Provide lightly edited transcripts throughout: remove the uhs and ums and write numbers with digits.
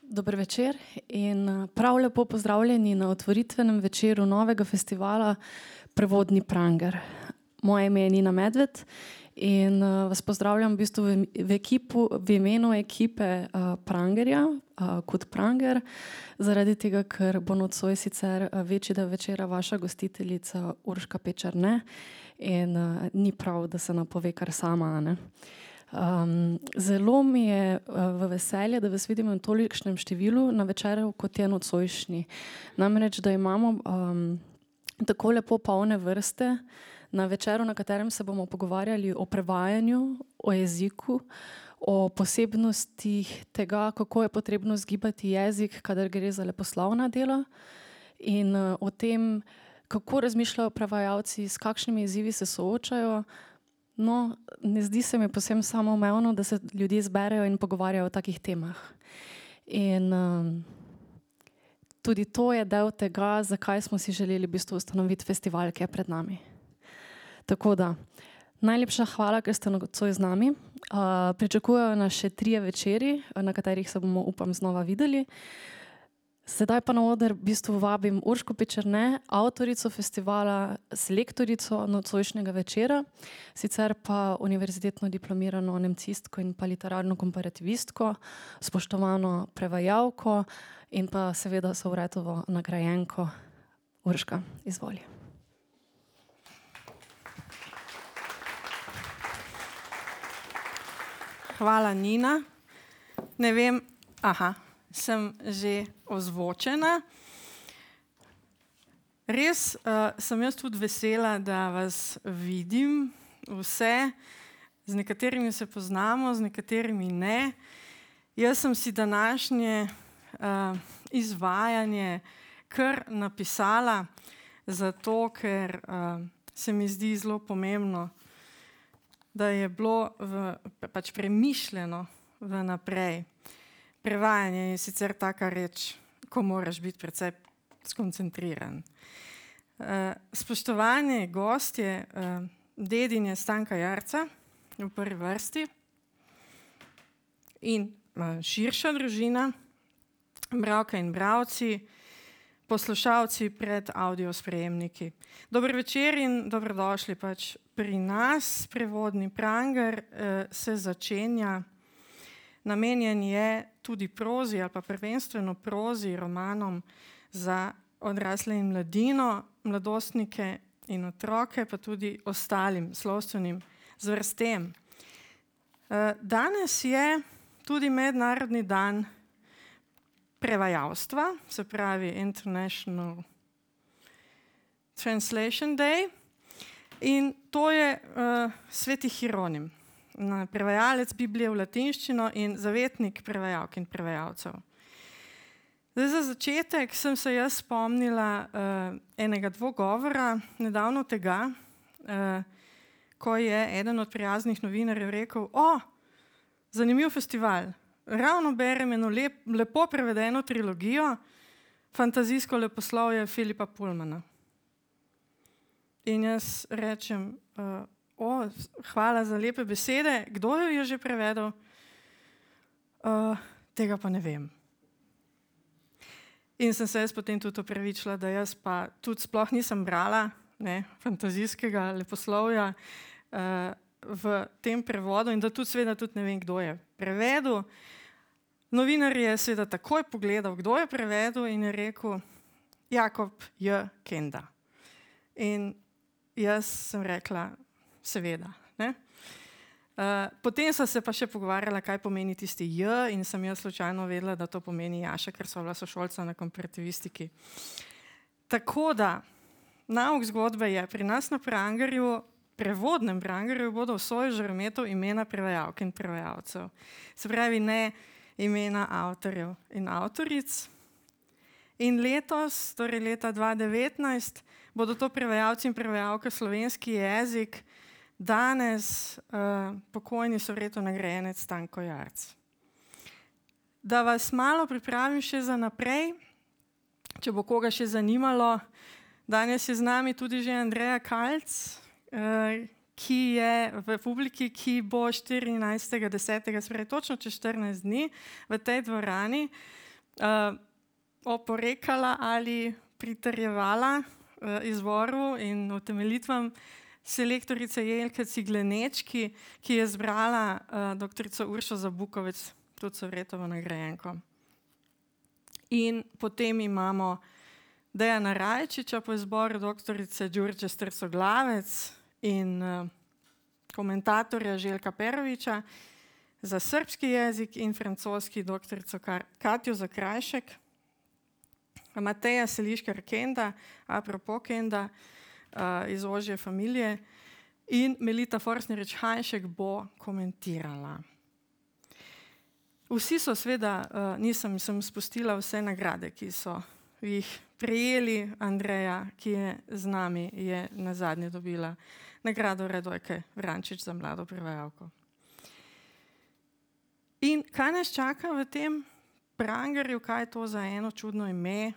Dober večer in prav lepo pozdravljeni na otvoritvenem večeru novega festivala Prevodni pranger. Moje ime je Nina Medved in vas pozdravljam v bistvu v imenu ekipe Prangerja kot Pranger, zaradi tega, ker bo nocoj sicer večji del večera vaša gostiteljica Urška Pečerne in ni prav, da se napove kar sama, ne. Zelo mi je v veselje, da vas vidim v tolikšnem številu na večeru, kot je nocojšnji. Namreč, da imamo tako lepo polne vrste na večeru, na katerem se bomo pogovarjali o prevajanju, o jeziku, o posebnostih tega, kako je potrebno zgibati jezik, kadar gre za leposlovna dela, in o tem, kako razmišljajo prevajalci, s kakšnimi izzivi se soočajo. No, ne zdi se mi povsem samoumevno, da se ljudje zberejo in pogovarjajo o takih temah. In tudi to je del tega, zakaj smo si želeli v bistvu ustanoviti festival, ki je pred nami. Tako da, najlepša hvala, ker ste nocoj z nami. Pričakujejo nas še 3 večeri, na katerih se bomo, upam, znova videli. Sedaj pa na oder v bistvu vabim Urško Pečerne, avtorico festivala, selektorico nocojšnjega večera, sicer pa univerzitetno diplomirano nemcistko in pa literarno komparativistko, spoštovano prevajalko in pa seveda Sovretovo nagrajenko. Urška, izvoli. Hvala, Nina. Ne vem, sem že ozvočena. Res sem jaz tudi vesela, da vas vidim vse. Z nekaterimi se poznamo, z nekaterimi ne. Jaz sem si današnje izvajanje kar napisala, zato ker se mi zdi zelo pomembno, da je bilo pač premišljeno vnaprej. Prevajanje je sicer taka reč, ko moraš biti precej skoncentriran. Spoštovani gostje, dedinje Stanka Jarca v prvi vrsti in širša družina, bralke in bralci, poslušalci pred avdio sprejemniki. Dober večer in dobrodošli pač pri nas. Prevodni pranger se začenja. Namenjen je tudi prozi ali pa prvenstveno prozi, romanom za odrasle in mladino, mladostnike in otroke, pa tudi ostalim slovstvenim zvrstem. Danes je tudi mednarodni dan prevajalstva, se pravi International Translation Day, in to je sveti Hieronim, prevajalec Biblije v latinščino in zavetnik prevajalk in prevajalcev. Zdaj, za začetek sem se jaz spomnila enega dvogovora nedavno tega, ko je eden od prijaznih novinarjev rekel: zanimiv festival, ravno berem eno lepo prevedeno trilogijo, fantazijsko leposlovje Philippa Pullmana. In jaz rečem: hvala za lepe besede, kdo jo je že prevedel? Tega pa ne vem. In sem se jaz potem tudi opravičila, da jaz pa tudi sploh nisem brala fantazijskega leposlovja v tem prevodu in da tudi seveda tudi ne vem, kdo je prevedel. Novinar je seveda takoj pogledal, kdo je prevedel, in je rekel: Jakob J. Kenda. In jaz sem rekla: seveda, ne. Potem sva se pa še pogovarjala, kaj pomeni tisti J, in sem jaz slučajno vedela, da to pomeni Jaša, ker sva bila sošolca na komparativistiki. Tako da, nauk zgodbe je, pri nas na Prangerju, prevodnem Prangerju, bodo v soju žarometov imena prevajalk in prevajalcev. Se pravi, ne imena avtorjev in avtoric. In letos, torej leta 2019, bodo to prevajalci in prevajalke slovenski jezik, danes pokojni Sovretov nagrajenec Stanko Jarc. Da vas malo pripravim še za naprej, če bo koga še zanimalo, danes je z nami tudi že Andreja Kalc, ki je v publiki, ki bo 14.10., se pravi točno čez 14 dni, v tej dvorani oporekala ali pritrjevala izvoru in utemeljitvam selektorice Jelke Ciglenečki, ki je zbrala doktorico Uršo Zabukovec, tudi Sovretovo nagrajenko. In potem imamo Dejana Rajčiča po izboru doktorice Đurđe Strsoglavec in komentatorja Željka Perovića za srpski jezik in francoski doktorico Katjo Zakrajšek, Mateja Seliškar Kenda, apropo Kenda, iz ožje familije, in Melita Forstnerič-Hajnšek bo komentirala. Vsi so seveda, nisem spustila vse nagrade, ki so jih prejeli. Andreja, ki je z nami, je nazadnje dobila nagrado Radojke Vrančič za mlado prevajalko. In kaj nas čaka v tem Prangerju, kaj je to za eno čudno ime?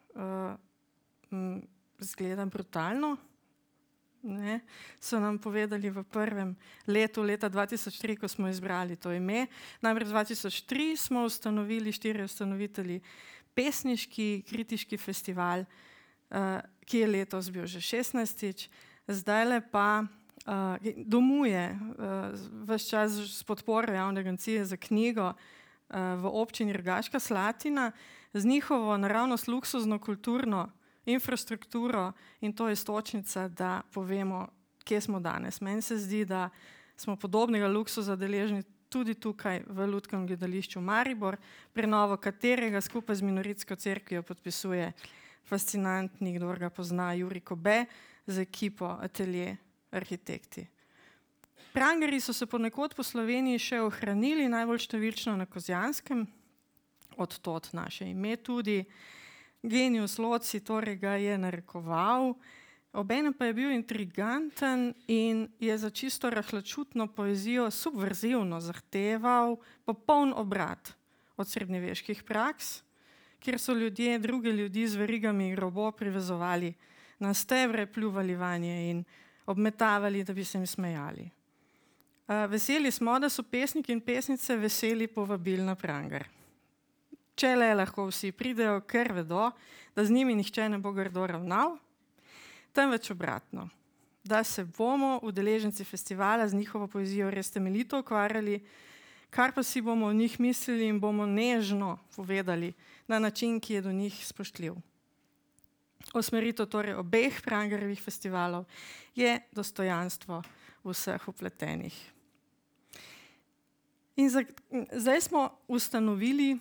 Zgleda brutalno. Ne? So nam povedali v prvem letu, leta 2003, ko smo izbrali to ime. Namreč 2003 smo ustanovili, 4 ustanovitelji, pesniški kritiški festival, ki je letos bil že 16. Zdajle pa domuje ves čas s podporo Javne agencije za knjigo v občini Rogaška Slatina z njihovo naravnost luksuzno kulturno infrastrukturo, in to je istočnica, da povemo, kje smo danes. Meni se zdi, da smo podobnega luksuza deležni tudi tukaj v Lutkovnem gledališču Maribor, prenovo katerega skupaj z Minoritsko cerkvijo podpisuje fascinantni, kdor ga pozna, Jurij Kobe z ekipo Atelje arhitekti. Prangerji so se ponekod po Sloveniji še ohranili, najbolj številčno na Kozjanskem, od tod naše ime tudi. Genius loci torej ga je narekoval, obenem pa je bil intriganten in je za čisto rahlačutno poezijo subverzivno zahteval popoln obrat od srednjeveških praks, kjer so ljudje druge ljudi z verigami in grobo privezovali na stebre, pljuvali vanje in obmetavali, da bi se jim smejali. Veseli smo, da so pesniki in pesnice veseli povabil na Pranger. Če le lahko vsi pridejo, ker vedo, da z njimi nihče ne bo grdo ravnal, temveč obratno, da se bomo udeleženci festivala z njihovo poezijo res temeljito ukvarjali, kar pa si bomo o njih mislili in bomo nežno povedali na način, ki je do njih spoštljiv. Usmeritev torej obeh Prangerjevih festivalov je dostojanstvo vseh vpletenih. In zdaj smo ustanovili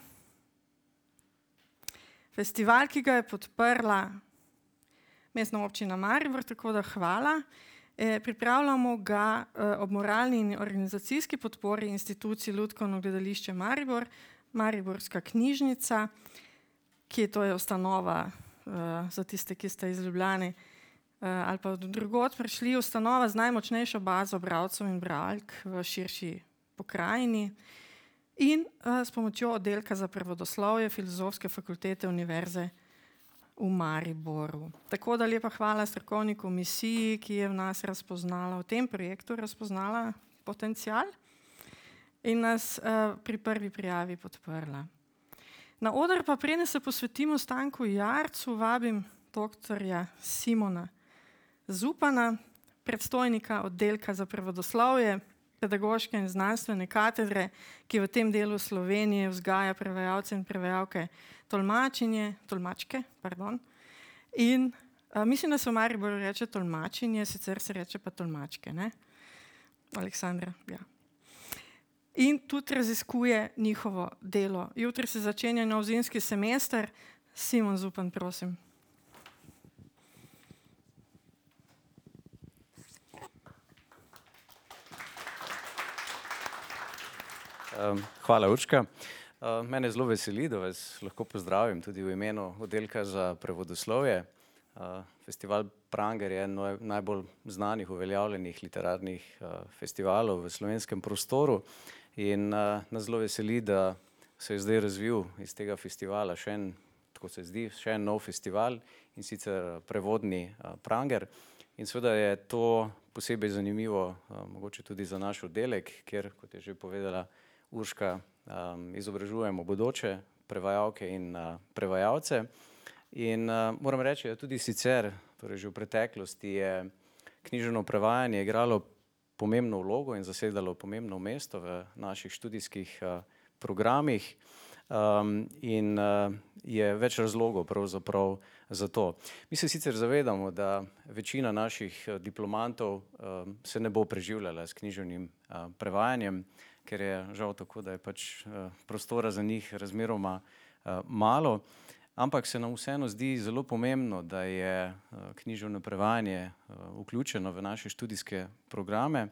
festival, ki ga je podprla Mestna občina Maribor, tako da hvala. Pripravljamo ga ob moralni in organizacijski podpori instituciji Lutkovno gledališče Maribor, Mariborska knjižnica, ki to je ustanova za tiste, ki ste iz Ljubljane ali pa drugod prišli, ustanova z najmočnejšo bazo bralcev in bralk v širši pokrajini in s pomočjo oddelka za prevodoslovje Filozofske fakultete Univerze v Mariboru. Tako da lepa hvala strokovni komisiji, ki je v nas razpoznala, v tem projektu razpoznala potencial in nas pri prvi prijavi podprla. Na oder pa preden se posvetimo Stanku Jarcu, vabim doktorja Simona Zupana, predstojnika oddelka za prevodoslovje, pedagoške in znanstvene katedre, ki v tem delu Slovenije vzgaja prevajalce in prevajalke tolmačke. In mislim, da se v Mariboru reče tolmačenje, sicer se reče pa tolmačke, ne? Aleksandra, ja. In tudi raziskuje njihovo delo. Jutri se začenja nov zimski semester. Simon Zupan, prosim. Hvala, Urška. Mene zelo veseli, da vas lahko pozdravim tudi v imenu oddelka za prevodoslovje. Festival Pranger je eno najbolj znanih, uveljavljenih literarnih festivalov v slovenskem prostoru in nas zelo veseli, da se je zdaj razvil iz tega festivala še en, tako se zdi, še en nov festival, in sicer prevodni Pranger. In seveda je to posebej zanimivo mogoče tudi za naš oddelek, kjer, kot je že povedala Urška, izobražujemo bodoče prevajalke in prevajalce. In moram reči, da tudi sicer, torej že v preteklosti je književno prevajanje igralo pomembno vlogo in zasedalo pomembno mesto v naših študijskih programih. In je več razlogov pravzaprav za to. Mi se sicer zavedamo, da večina naših diplomantov se ne bo preživljala s književnim prevajanjem, ker je žal tako, da je pač prostora za njih razmeroma malo, ampak se nam vseeno zdi zelo pomembno, da je književno prevajanje vključeno v naše študijske programe.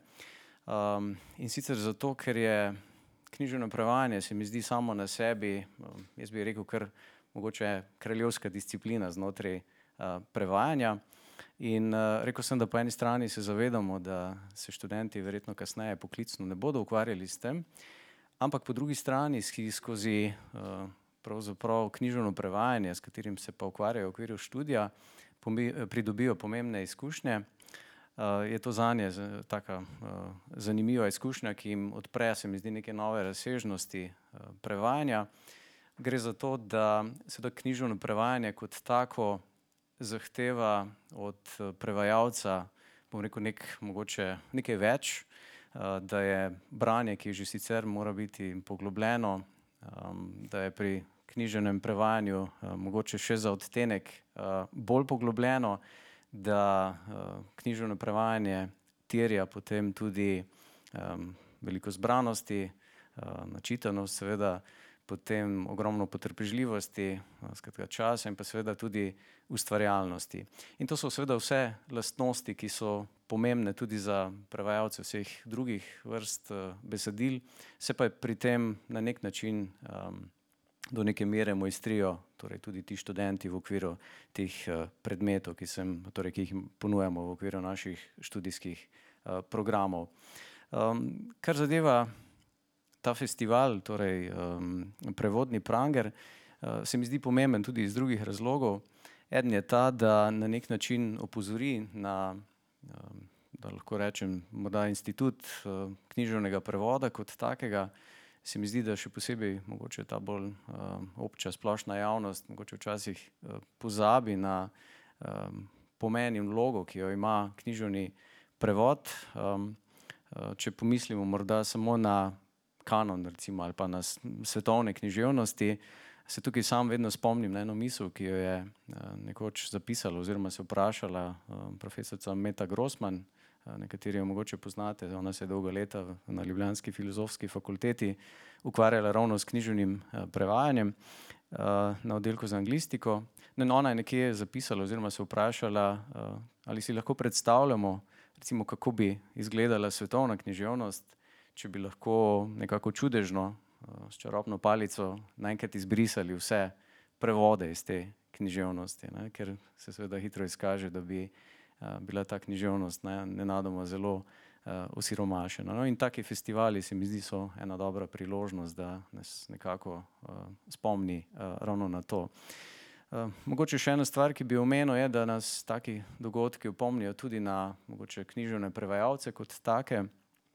In sicer zato, ker je književno prevajanje, se mi zdi samo na sebi, jaz bi rekel, kar mogoče kraljevska disciplina znotraj prevajanja. In rekel sem, da po eni strani se zavedamo, da se študenti verjetno kasneje poklicno ne bodo ukvarjali s tem, ampak po drugi strani skozi pravzaprav književno prevajanje, s katerim se pa ukvarjajo v okviru študija, pridobijo pomembne izkušnje. Je to zanje taka zanimiva izkušnja, ki jim odpre, se mi zdi, neke nove razsežnosti prevajanja. Gre za to, da seveda književno prevajanje kot tako zahteva od prevajalca, bom rekel, mogoče nekaj več, da je branje, ki že sicer mora biti poglobljeno, da je pri književnem prevajanju mogoče še za odtenek bolj poglobljeno, da književno prevajanje terja potem tudi veliko zbranosti, načitanost, seveda potem ogromno potrpežljivosti, skratka časa in pa seveda tudi ustvarjalnosti. In to so seveda vse lastnosti, ki so pomembne tudi za prevajalce vseh drugih vrst besedil, se pa pri tem na nek način do neke mere mojstrijo, torej tudi ti študenti v okviru teh predmetov, ki jih ponujamo v okviru naših študijskih programov. Kar zadeva ta festival, torej Prevodni pranger, se mi zdi pomemben tudi iz drugih razlogov. Eden je ta, da na nek način opozori na, da lahko rečem, morda institut književnega prevoda kot takega. Se mi zdi, da še posebej mogoče ta bolj obča splošna javnost mogoče včasih pozabi na pomen in vlogo, ki jo ima književni prevod. Če pomislimo morda samo na kanon, recimo, ali pa na svetovne književnosti, se tukaj sam vedno spomnim na eno misel, ki jo je nekoč zapisala oziroma se vprašala profesorica Meta Grossman, nekateri jo mogoče poznate, ona se je dolga leta na ljubljanski filozofski fakulteti ukvarjala ravno s književnim prevajanjem na oddelku za anglistiko. Ona je nekje zapisala oziroma se vprašala, ali si lahko predstavljamo, recimo, kako bi izgledala svetovna književnost, če bi lahko nekako čudežno s čarobno palico naenkrat izbrisali vse prevode iz te književnosti, ker se seveda hitro izkaže, da bi bila ta književnost nenadoma zelo osiromašena. In taki festivali, se mi zdi, so ena dobra priložnost, da nas nekako spomni ravno na to. Mogoče še ena stvar, ki bi omenil, je, da nas taki dogodki opomnijo tudi na mogoče književne prevajalce kot take.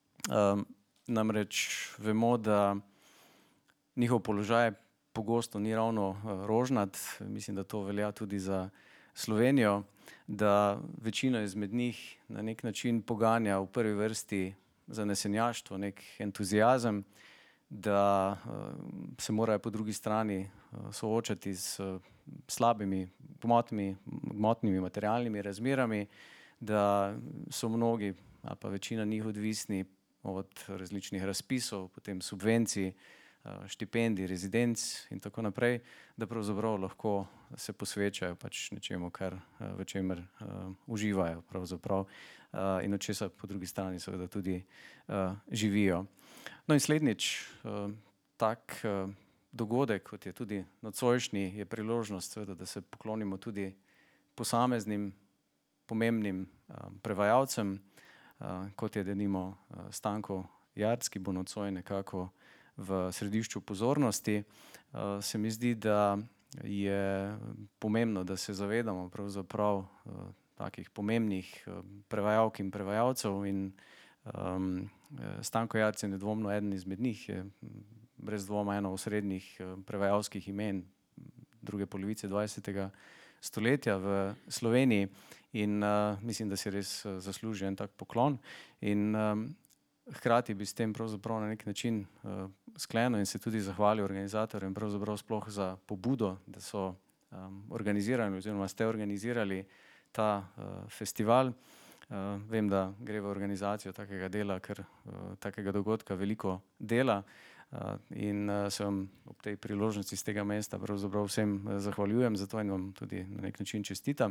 Namreč vemo, da njihov položaj pogosto ni ravno rožnat, mislim, da to velja tudi za Slovenijo, da večina izmed njih na nek način poganja v prvi vrsti zanesenjaštvo, nek entuziazem, da se morajo po drugi strani soočati s slabimi, gmotnimi materialnimi razmerami, da so mnogi ali pa večina njih odvisni od različnih razpisov, potem subvencij, štipendij, rezidenc in tako naprej, da pravzaprav lahko se posvečajo pač nečemu, v čemer uživajo pravzaprav in od česa po drugi strani seveda tudi živijo. No in slednjič, tak dogodek, kot je tudi nocojšnji, je priložnost seveda, da se poklonimo tudi posameznim pomembnim prevajalcem, kot je denimo Stanko Jarc, ki bo nocoj nekako v središču pozornosti. Se mi zdi, da je pomembno, da se zavedamo pravzaprav takih pomembnih prevajalk in prevajalcev in Stanko Jarc je nedvomno eden izmed njih, je brez dvoma eno osrednjih prevajalskih imen druge polovice 20. stoletja v Sloveniji in mislim, da si res zasluži en tak poklon. In hkrati bi s tem pravzaprav na nek način sklenil in se tudi zahvalil organizatorjem pravzaprav sploh za pobudo, da so organizirali oziroma ste organizirali ta festival. Vem, da gre v organizacijo takega dela, ker takega dogodka veliko dela in se vam ob tej priložnosti z tega mesta pravzaprav vsem zahvaljujem za to in vam tudi na nek način čestitam.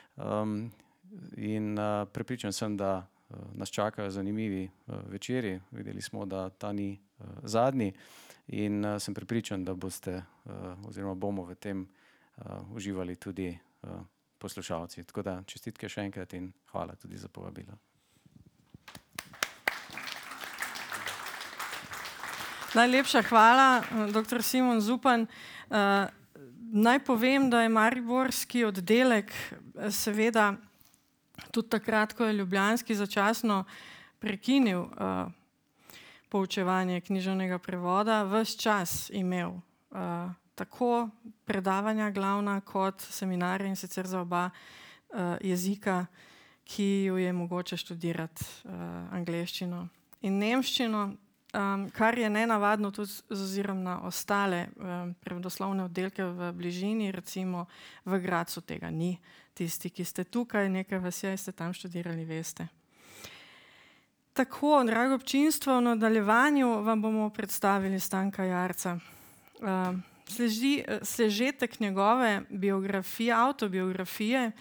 In prepričan sem, da nas čakajo zanimivi večeri. Videli smo, da ta ni zadnji in sem prepričan, da boste oziroma bomo v tem uživali tudi poslušalci. Tako da čestitke še enkrat in hvala tudi za povabilo. Najlepša hvala, dr. Simon Zupan. Naj povem, da je mariborski oddelek seveda tudi takrat, ko je ljubljanski začasno prekinil poučevanje književnega prevoda, ves čas imel tako predavanja glavna kot seminarje in sicer za oba jezika, ki jo je mogoče študirati angleščino in nemščino, kar je nenavadno tudi z ozirom na ostale prevodoslovne oddelke v bližini, recimo v Gradcu tega ni. Tisti, ki ste tukaj, nekaj vas je, ste tam študirali, veste. Tako, drago občinstvo, v nadaljevanju vam bomo predstavili Stanka Jarca. Sežetek njegove biografije, avtobiografije,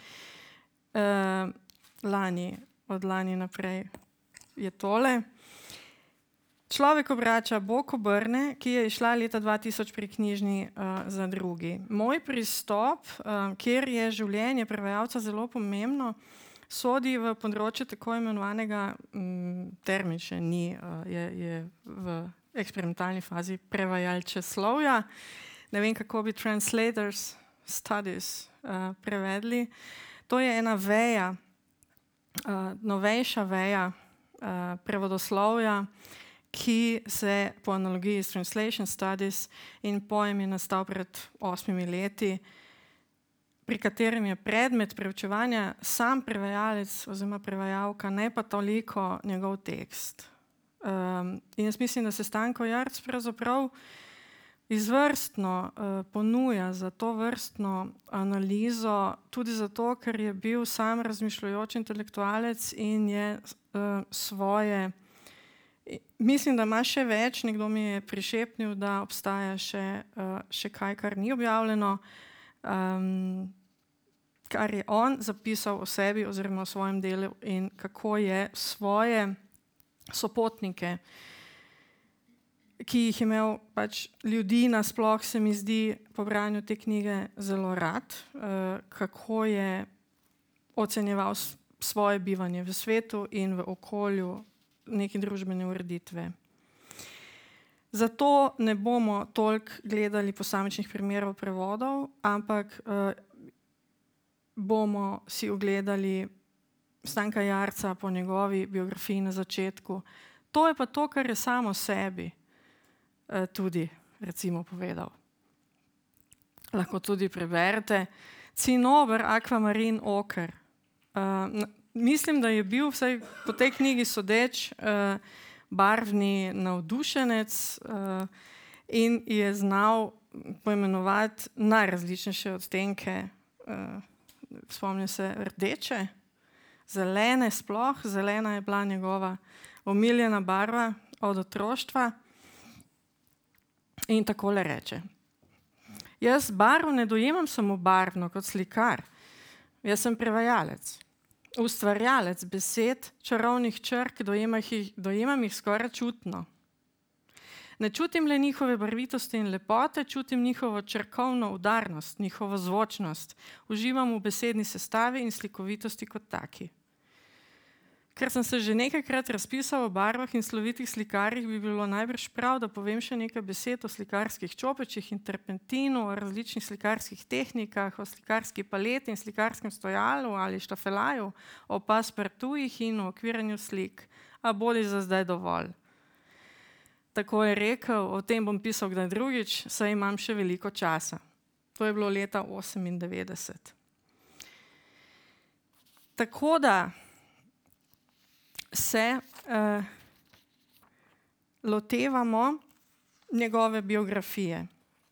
od lani naprej je tole. Človek obrača, Bog obrne, ki je izšla leta 2000 pri Knjižni za drugi. Moj pristop, kjer je življenje prevajalca zelo pomembno, sodi v področje tako imenovanega, termin še ni, je v eksperimentalni fazi prevajalčeslovja. Ne vem, kako bi translators studies prevedli. To je ena veja, novejša veja prevodoslovja, ki se po analogiji s translation studies in pojem je nastal pred 8 leti, pri katerem je predmet preučevanja sam prevajalec oziroma prevajalka, ne pa toliko njegov tekst. In jaz mislim, da se Stanko Jarc pravzaprav izvrstno ponuja za to vrstno analizo, tudi zato, ker je bil sam razmišljujoč intelektualec in je svoje, mislim, da ima še več, nekdo mi je prišepnil, da obstaja še kaj, kar ni objavljeno, kar je on zapisal o sebi oziroma o svojem delu in kako je svoje sopotnike, ki jih imel pač ljudi nasploh, se mi zdi po branju te knjige zelo rad, kako je ocenjeval svoje bivanje v svetu in v okolju neke družbene ureditve. Zato ne bomo toliko gledali posamičnih primerov prevodov, ampak bomo si ogledali Stanka Jarca po njegovi biografiji na začetku. To je pa to, kar je samo sebi tudi recimo povedal. Lahko tudi preberete. Cinober, akvamarin, oker. Mislim, da je bil vsaj po tej knjigi sodeč barvni navdušenec in je znal poimenovati najrazličnejše odtenke. Spomnim se rdeče, zelene sploh, zelena je bila njegova omiljena barva od otroštva in takole reče. Jaz barvo ne dojemam samo barvno kot slikar, jaz sem prevajalec. Ustvarjalec besed, čarovnih črk, dojemam jih skoraj čutno. Ne čutim le njihove barvitosti in lepote, čutim njihovo črkovno udarnost, njihovo zvočnost. Uživam v besedni sestavi in slikovitosti kot taki. Ker sem se že nekajkrat razpisal o barvah in slovitih slikarjih, bi bilo najbrž prav, da povem še nekaj besed o slikarskih čopečih in terpentinu, o različnih slikarskih tehnikah, o slikarski paleti in slikarskem stojalu ali štafelaju, o passepartoutih in o okviranju slik. A bodi za zdaj dovolj. Tako je rekel, o tem bom pisal kdaj drugič, saj imam še veliko časa. To je bilo leta 1998. Tako da se lotevamo njegove biografije.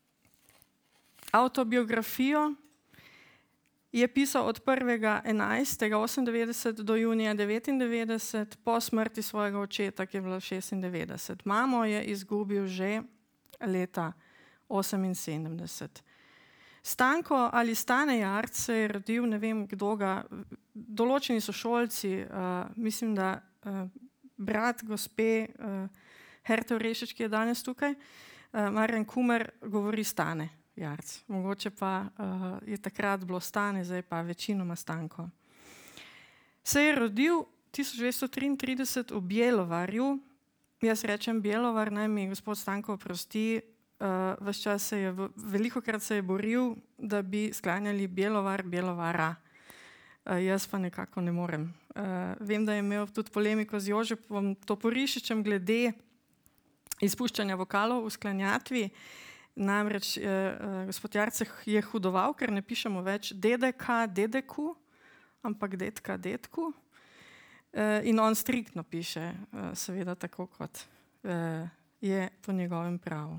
Avtobiografijo je pisal od 1.11.98 do junija 99, po smrti svojega očeta, ki je bila 96. Mamo je izgubil že leta 78. Stanko ali Stane Jarc se je rodil, ne vem kdo ga, določeni sošolci, mislim, da brat gospe Herte Orešič, ki je danes tukaj, Marjan Kumer, govori Stane Jarc. Mogoče pa je takrat bilo Stane, zdaj pa večinoma Stanko. Se je rodil 1933 v Bjelovarju. Jaz rečem Bjelovar, naj mi gospod Stanko oprosti, ves čas se je, velikokrat se je boril, da bi sklanjali Bjelovar, Bjelovara. Jaz pa nekako ne morem. Vem, da je imel tudi polemiko z Jožepom Toporišičem glede izpuščanja vokalov v sklanjatvi. Namreč gospod Jarc je hudoval, ker ne pišemo več DDK, DDQ, ampak detka, detku. In on striktno piše, seveda tako, kot je po njegovem pravu.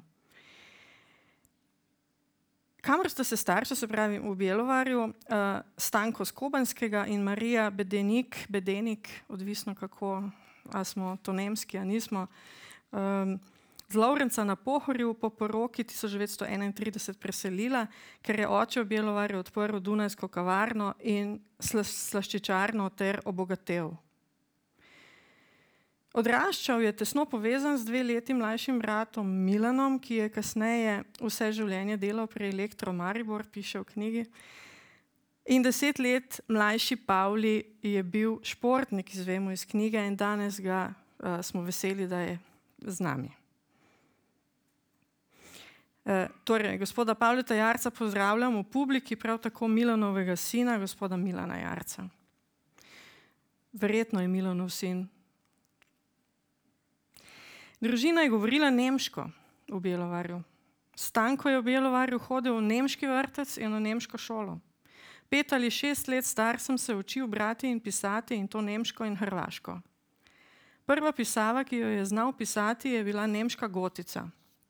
Kamor sta se starša, se pravi v Bjelovarju, Stanko z Kobanskega in Marija Bedenik, odvisno kako, a smo to nemski, a nismo, z Lovrenca na Pohorju po poroki 1931 preselila, ker je oče v Bjelovarju odprl Dunajsko kavarno in slaščičarno ter obogatel. Odraščal je tesno povezan z 2 leti mlajšim bratom Milanom, ki je kasneje vse življenje delal pri Elektro Maribor, piše v knjigi. In 10 let mlajši Pavli je bil športnik, izvemo iz knjige, in danes ga smo veseli, da je z nami. Torej, gospoda Pavleta Jarca pozdravljam v publiki, prav tako Milanovega sina, gospoda Milana Jarca. Verjetno je Milanov sin. Družina je govorila nemško v Bjelovarju. Stanko je v Bjelovarju hodil v nemški vrtec in v nemško šolo. 5 ali 6 let star sem se učil brati in pisati, in to nemško in hrvaško. Prva pisava, ki jo je znal pisati, je bila nemška gotica.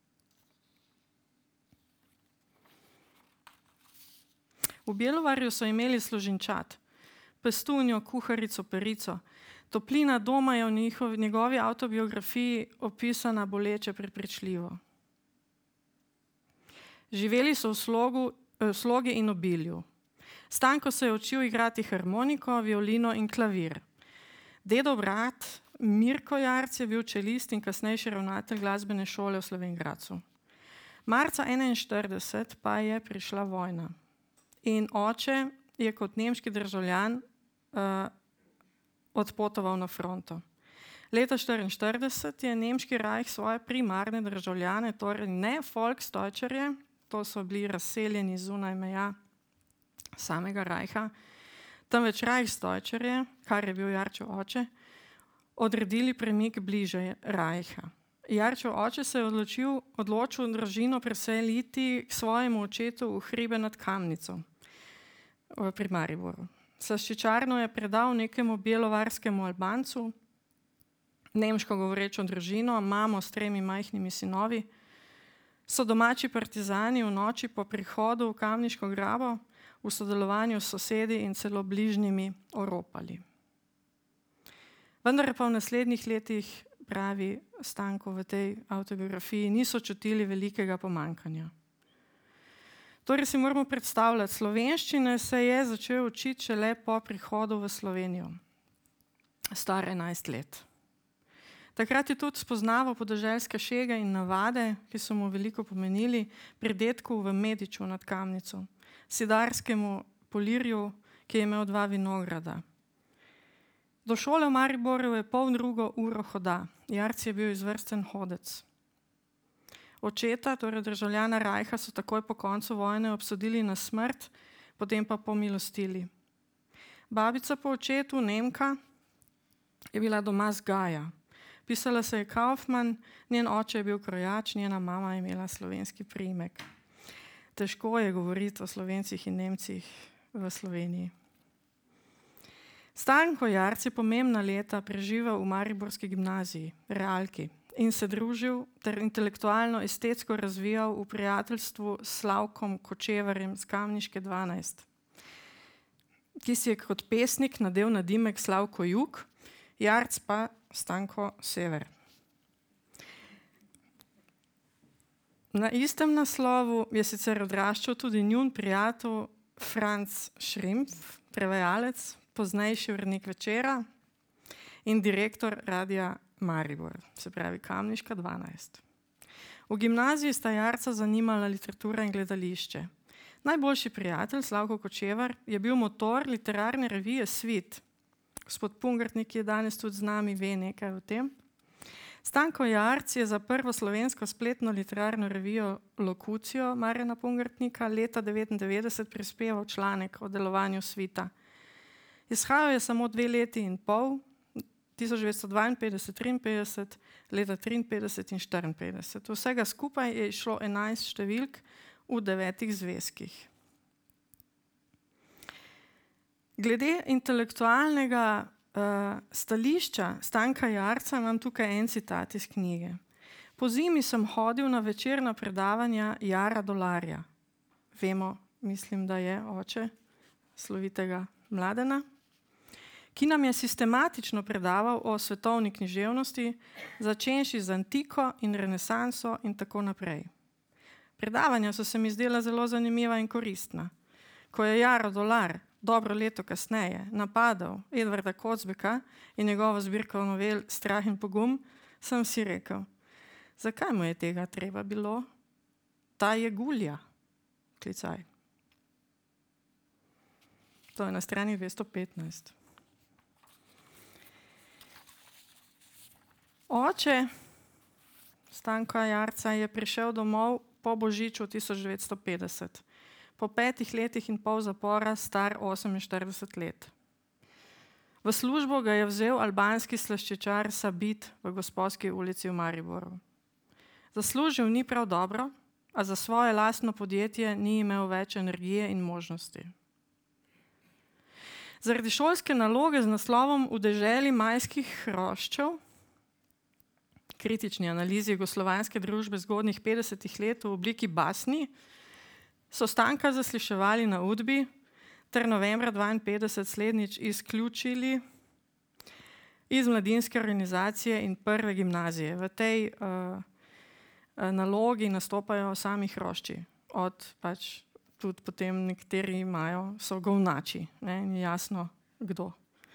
V Bjelovarju so imeli služinčat, pestunjo, kuharico, perico. Toplina doma je v njegovi avtobiografiji opisana boleče prepričljivo. Živeli so v slogi in obilju. Stanko se je učil igrati harmoniko, violino in klavir. Dedov brat Mirko Jarc je bil čelist in kasnejši ravnatelj glasbene šole v Slovenj Gradcu. Marca 1941 pa je prišla vojna. In oče je kot nemški državljan odpotoval na fronto. Leta 1944 je nemški rajh svoje primarne državljane, torej ne Volksdeutscherje, to so bili razseljeni zunaj meja samega rajha, temveč Reichsdeutscherje, kar je bil Jarčev oče, odredili premik bliže rajha. Jarčev oče se je odločil družino preseliti k svojemu očetu v hribe nad Kamnico pri Mariboru. Slaščičarno je predal nekemu bjelovarskemu Albancu, nemško govorečo družino, mamo s 3 majhnimi sinovi. So domači partizani v noči po prihodu v Kamniško grabo v sodelovanju s sosedi in celo bližnjimi oropali. Vendar pa v naslednjih letih, pravi Stanko v tej avtobiografiji, niso čutili velikega pomanjkanja. Torej si moramo predstavljati, slovenščine se je začel učiti šele po prihodu v Slovenijo, star 11 let. Takrat je tudi spoznaval podeželske šege in navade, ki so mu veliko pomenili, pri dedku v Mediču nad Kamnico, sidarskemu polirju, ki je imel 2 vinograda. Do šole v Mariboru je 1,5 ure hoda. Jarc je bil izvrsten hodec. Očeta, torej državljana rajha, so takoj po koncu vojne obsodili na smrt, potem pa pomilostili. Babica po očetu, Nemka, je bila doma z Gaja. Pisala se je Kaufmann, njen oče je bil krojač, njena mama je imela slovenski priimek. Težko je govoriti o Slovencih in Nemcih v Sloveniji. Stanko Jarc je pomembna leta preživel v mariborski gimnaziji, Realki, in se družil ter intelektualno estetsko razvijal v prijateljstvu s Slavkom Kočevarjem z Kamniške 12, ki si je kot pesnik nadel nadimek Slavko Jug, Jarc pa Stanko Sever. Na istem naslovu je sicer odraščal tudi njun prijatelj Franz Šrimpf, prevajalec, poznejši urednik Večera in direktor Radia Maribor, se pravi Kamniška 12. V gimnaziji sta Jarca zanimala literatura in gledališče. Najboljši prijatelj, Slavko Kočevar, je bil motor literarne revije Svit. Gospod Pungartnik, ki je danes tudi z nami, ve nekaj o tem. Stanko Jarc je za prvo slovensko spletno literarno revijo Lokucijo Marjana Pungartnika leta 1999 prispeval članek o delovanju Svita. Izhajal je samo 2 leti in pol, 1952, 53, leta 53 in 54. Vsega skupaj je išlo 11 številk v 9 zvezkih. Glede intelektualnega stališča Stanka Jarca imam tukaj en citat iz knjige. Po zimi sem hodil na večerna predavanja Jara Dolarja. Vemo, mislim, da je oče slovitega Mladena, ki nam je sistematično predaval o svetovni književnosti, začenši z antiko in renesanso in tako naprej. Predavanja so se mi zdela zelo zanimiva in koristna. Ko je Jaro Dolar dobro leto kasneje napadal Edvarda Kocbeka in njegovo zbirko novel Strah in pogum, sem si rekel, zakaj mu je tega treba bilo? Ta je gulja, klicaj. To je na strani 215. Oče Stanka Jarca je prišel domov po božiču 1950, po 5 letih in pol zapora, star 48 let. V službo ga je vzel albanski slaščičar Sabit v Gosposki ulici v Mariboru. Zaslužil ni prav dobro, a za svoje lastno podjetje ni imel več energije in možnosti. Zaradi šolske naloge z naslovom V deželi majskih hroščev, kritični analizi jugoslovanske družbe zgodnjih 50 let v obliki basni, so Stanka zasliševali na Udbi ter novembra 1952 slednjič izključili iz mladinske organizacije in prve gimnazije. V tej nalogi nastopajo sami hrošči, tudi potem nekateri so govnači, ni jasno kdo.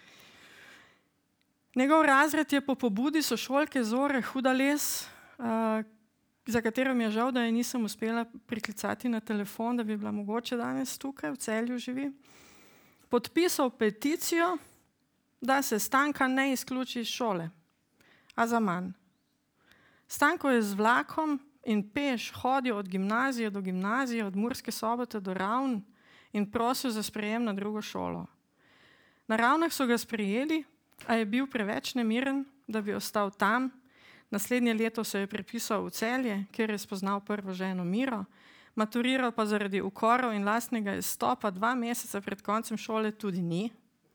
Njegov razred je po pobudi sošolke Zore Hudales, za katero mi je žal, da je nisem uspela priklicati na telefon, da bi bila mogoče danes tukaj, v Celju živi, podpisal peticijo, da se Stanka ne izključi iz šole, a za manj. Stanko je z vlakom in peš hodil od gimnazije do gimnazije, od Murske Sobote do Ravn in prosil za sprejem na drugo šolo. Na Ravnah so ga sprejeli, a je bil preveč nemiren, da bi ostal tam. Naslednje leto se je prepisal v Celje, kjer je spoznal prvo ženo Miro, maturiral pa zaradi ukorov in lastnega izstopa 2 meseca pred koncem šole tudi ni.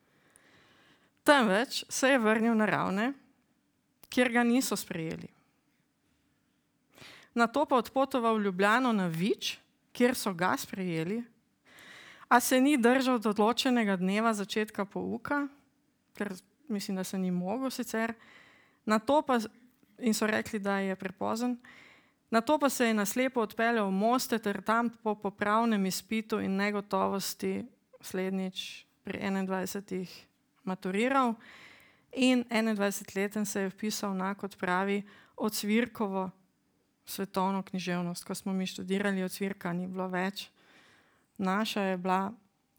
Temveč se je vrnil na Ravne, kjer ga niso sprejeli. Nato pa odpotoval v Ljubljano na Vič, kjer so ga sprejeli, a se ni držal do odločenega dneva začetka pouka, ker mislim, da se ni mogel sicer, in so rekli, da je prepozen. Nato pa se je naslepo odpeljal v Moste ter tam po popravnem izpitu in negotovosti slednjič pri 21 maturiral in 21-leten se je vpisal na, kot pravi, Ocvirkovo svetovno književnost. Ko smo mi študirali, Ocvirka ni bilo več. Naša je bila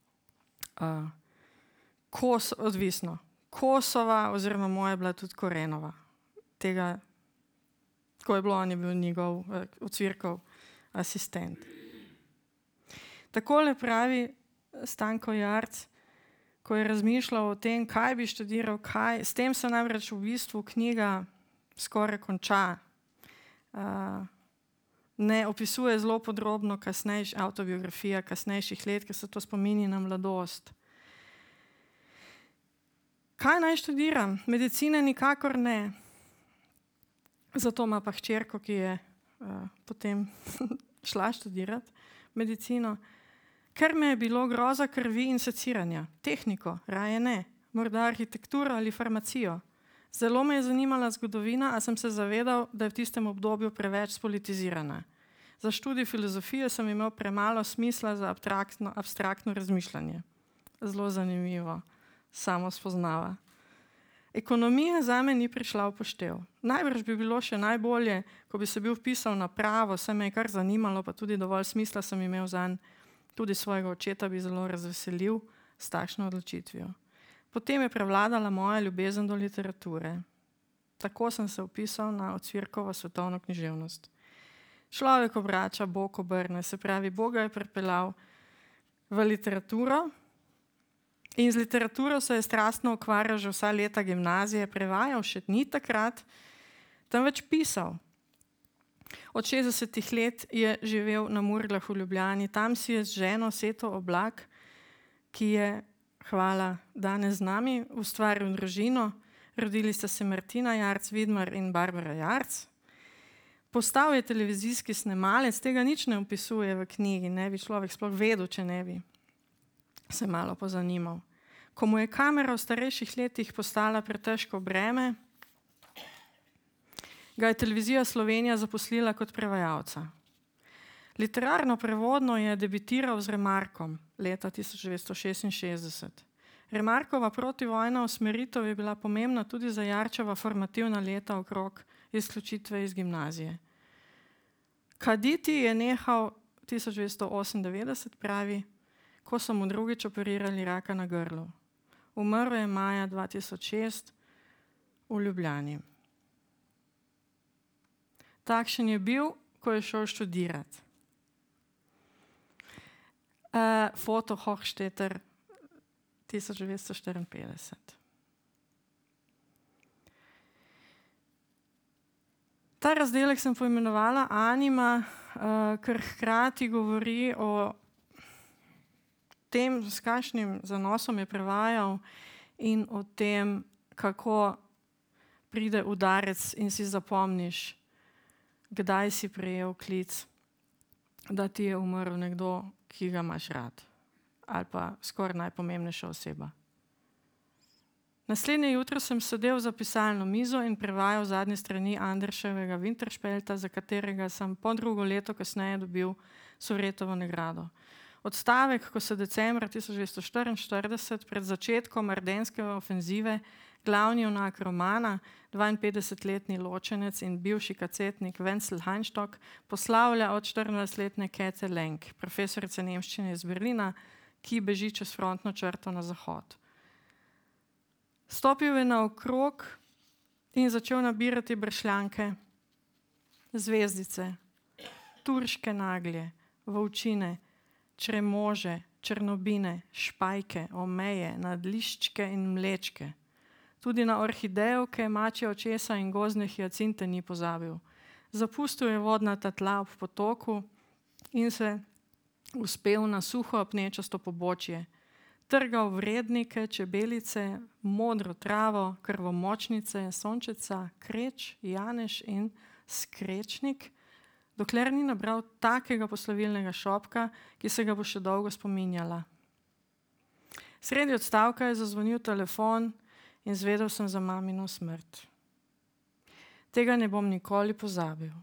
odvisno. Kosova oziroma moja je bila tudi Korenova. Tega, tako je bilo, on je bil njegov Ocvirkov asistent. Takole pravi Stanko Jarc, ko je razmišljal o tem, kaj bi študiral, s tem se namreč v bistvu knjiga skoraj konča. Ne opisuje zelo podrobno avtobiografija kasnejših let, ker se to spomini na mladost. Kaj naj študiram? Medicine nikakor ne. Zato ima pa hčerko, ki je potem šla študirati medicino. Ker me je bilo groza krvi in seciranja. Tehniko, raje ne. Morda arhitekturo ali farmacijo. Zelo me je zanimala zgodovina, a sem se zavedal, da je v tistem obdobju preveč spolitizirana. Za študij filozofije sem imel premalo smisla za abstraktno razmišljanje. Zelo zanimivo, samo spoznava. Ekonomija zame ni prišla v poštev. Najbrž bi bilo še najbolje, ko bi se bil vpisal na pravo, se me je kar zanimalo, pa tudi dovolj smisla sem imel zanj. Tudi svojega očeta bi zelo razveselil s takšno odločitvijo. Potem je prevladala moja ljubezen do literature. Tako sem se vpisal na Ocvirkovo svetovno književnost. Človek obrača, Bog obrne, se pravi, Bog je pripeljal v literaturo in z literaturo se je strastno ukvarjal že vsa leta gimnazije, prevajal še ni takrat, temveč pisal. Od 60 let je živel na Murglah v Ljubljani, tam si je z ženo Seto Oblak, ki je, hvala, danes z nami, ustvaril družino, rodili sta se Martina Jarc-Vidmar in Barbara Jarc. Postal je televizijski snemalec, tega nič ne opisuje v knjigi, ne bi človek sploh vedel, če ne bi se malo pozanimal. Ko mu je kamera v starejših letih postala pretežko breme, ga je Televizija Slovenija zaposlila kot prevajalca. Literarno prevodno je debitiral z Remarkom leta 1966. Remarkova protivojna usmeritev je bila pomembna tudi za Jarčeva formativna leta okrog izključitve iz gimnazije. Kaditi je nehal 1998, pravi, ko so mu drugič operirali raka na grlu. Umrl je maja 2006 v Ljubljani. Takšen je bil, ko je šel študirati. Foto Hochstetter 1954. Ta razdelek sem poimenovala Anima, ker hkrati govori o tem, s kakšnim zanosom je prevajal in o tem, kako pride udarec in si zapomniš, kdaj si prejel klic, da ti je umrl nekdo, ki ga imaš rad. Ali pa skoraj najpomembnejša oseba. Naslednje jutro sem sedel za pisalno mizo in prevajal zadnje strani Anderševega Winterspelta, za katerega sem po drugo leto kasneje dobil Sovretovo nagrado. Odstavek, ko se decembra 1944 pred začetkom ardenske ofenzive glavni junak romana, 52-letni ločenec in bivši kacetnik Wenzel Heinstock, poslavlja od 14-letne Käthe Lenk, profesorice nemščine iz Berlina, ki beži čez frontno črto na zahod. Stopil je naokrog in začel nabirati bršljanke, zvezdice, turške naglje, volčine, čremože, črnobine, špajke, omeje, nadliščke in mlečke. Tudi na orhidejevke, mačje očesa in gozdne hiacinte ni pozabil. Zapustil je vodnata tla ob potoku in se uspel na suho apnečasto pobočje. Trgal vrednike, čebelice, modro travo, krvomočnice, sončeca, kreč, janež in skrečnik, dokler ni nabral takega poslovilnega šopka, ki se ga bo še dolgo spominjala. Sredi odstavka je zazvonil telefon in zvedel sem za mamino smrt. Tega ne bom nikoli pozabil.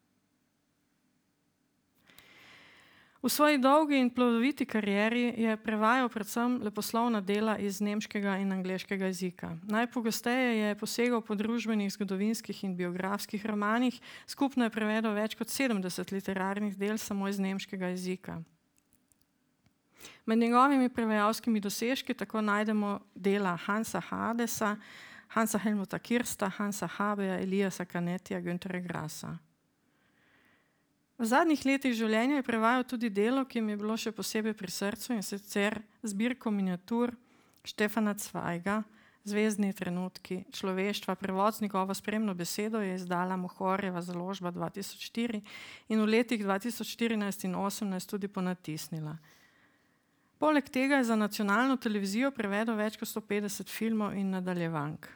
V svoji dolgi in plodoviti karieri je prevajal predvsem leposlovna dela iz nemškega in angleškega jezika. Najpogosteje je posegal po družbenih, zgodovinskih in biografskih romanih, skupno je prevedel več kot 70 literarnih del samo iz nemškega jezika. Med njegovimi prevajalskimi dosežki tako najdemo dela Hansa Hadesa, Hansa Helmuta Kirsta, Hansa Habeja, Eliasa Canetija, Günterja Grassa. V zadnjih letih življenja je prevajal tudi delo, ki mi je bilo še posebej pri srcu, in sicer zbirko miniatur Štefana Cvajga, Zvezdni trenutki človeštva, prevod z njegovo spremno besedo je izdala Mohorjeva založba 2004 in v letih 2014 in 2018 tudi ponatisnila. Poleg tega je za nacionalno televizijo prevedel več kot 150 filmov in nadaljevank.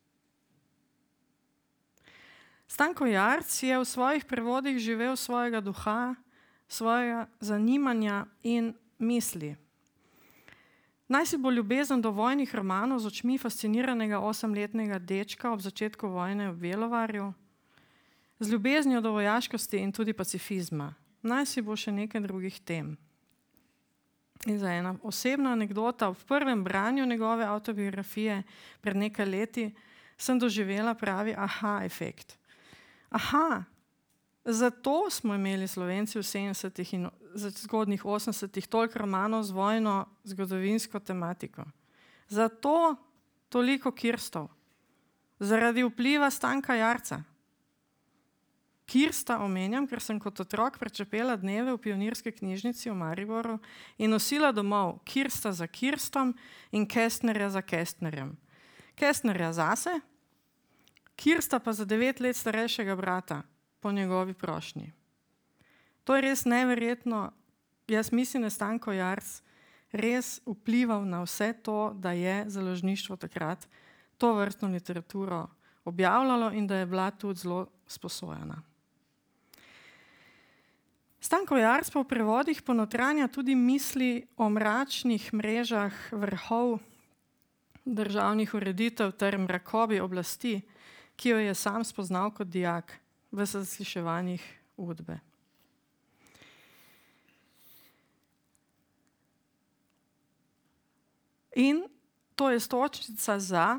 Stanko Jarc je v svojih prevodih živel svojega duha, svojega zanimanja in misli. Naj si bo ljubezen do vojnih romanov z očmi fasciniranega 8-letnega dečka ob začetku vojne v Bjelovarju, z ljubeznijo do vojaškosti in tudi pacifizma. Naj si bo še nekaj drugih tem. In za ena osebna anekdota, v prvem branju njegove avtobiografije pred nekaj leti sem doživela pravi aha efekt. Aha, zato smo imeli Slovenci v 70-ih in zgodnjih 80-ih toliko romanov z vojno zgodovinsko tematiko. Zato toliko kirstov. Zaradi vpliva Stanka Jarca. Kirsta omenjam, ker sem kot otrok prečepela dneve v Pionirski knjižnici v Mariboru in nosila domov Kirsta za Kirstom in Kestnerja za Kestnerjem. Kestnerja zase, Kirsta pa za 9 let starejšega brata po njegovi prošnji. To je res neverjetno. Jaz mislim, da je Stanko Jarc res vplival na vse to, da je založništvo takrat to vrstno literaturo objavljalo in da je bila tudi zelo sposojena. Stanko Jarc pa v prevodih ponotranja tudi misli o mračnih mrežah vrhov državnih ureditev ter mrakobi oblasti, ki jo je sam spoznal kot dijak v zasliševanjih Udbe. In to je stočnica za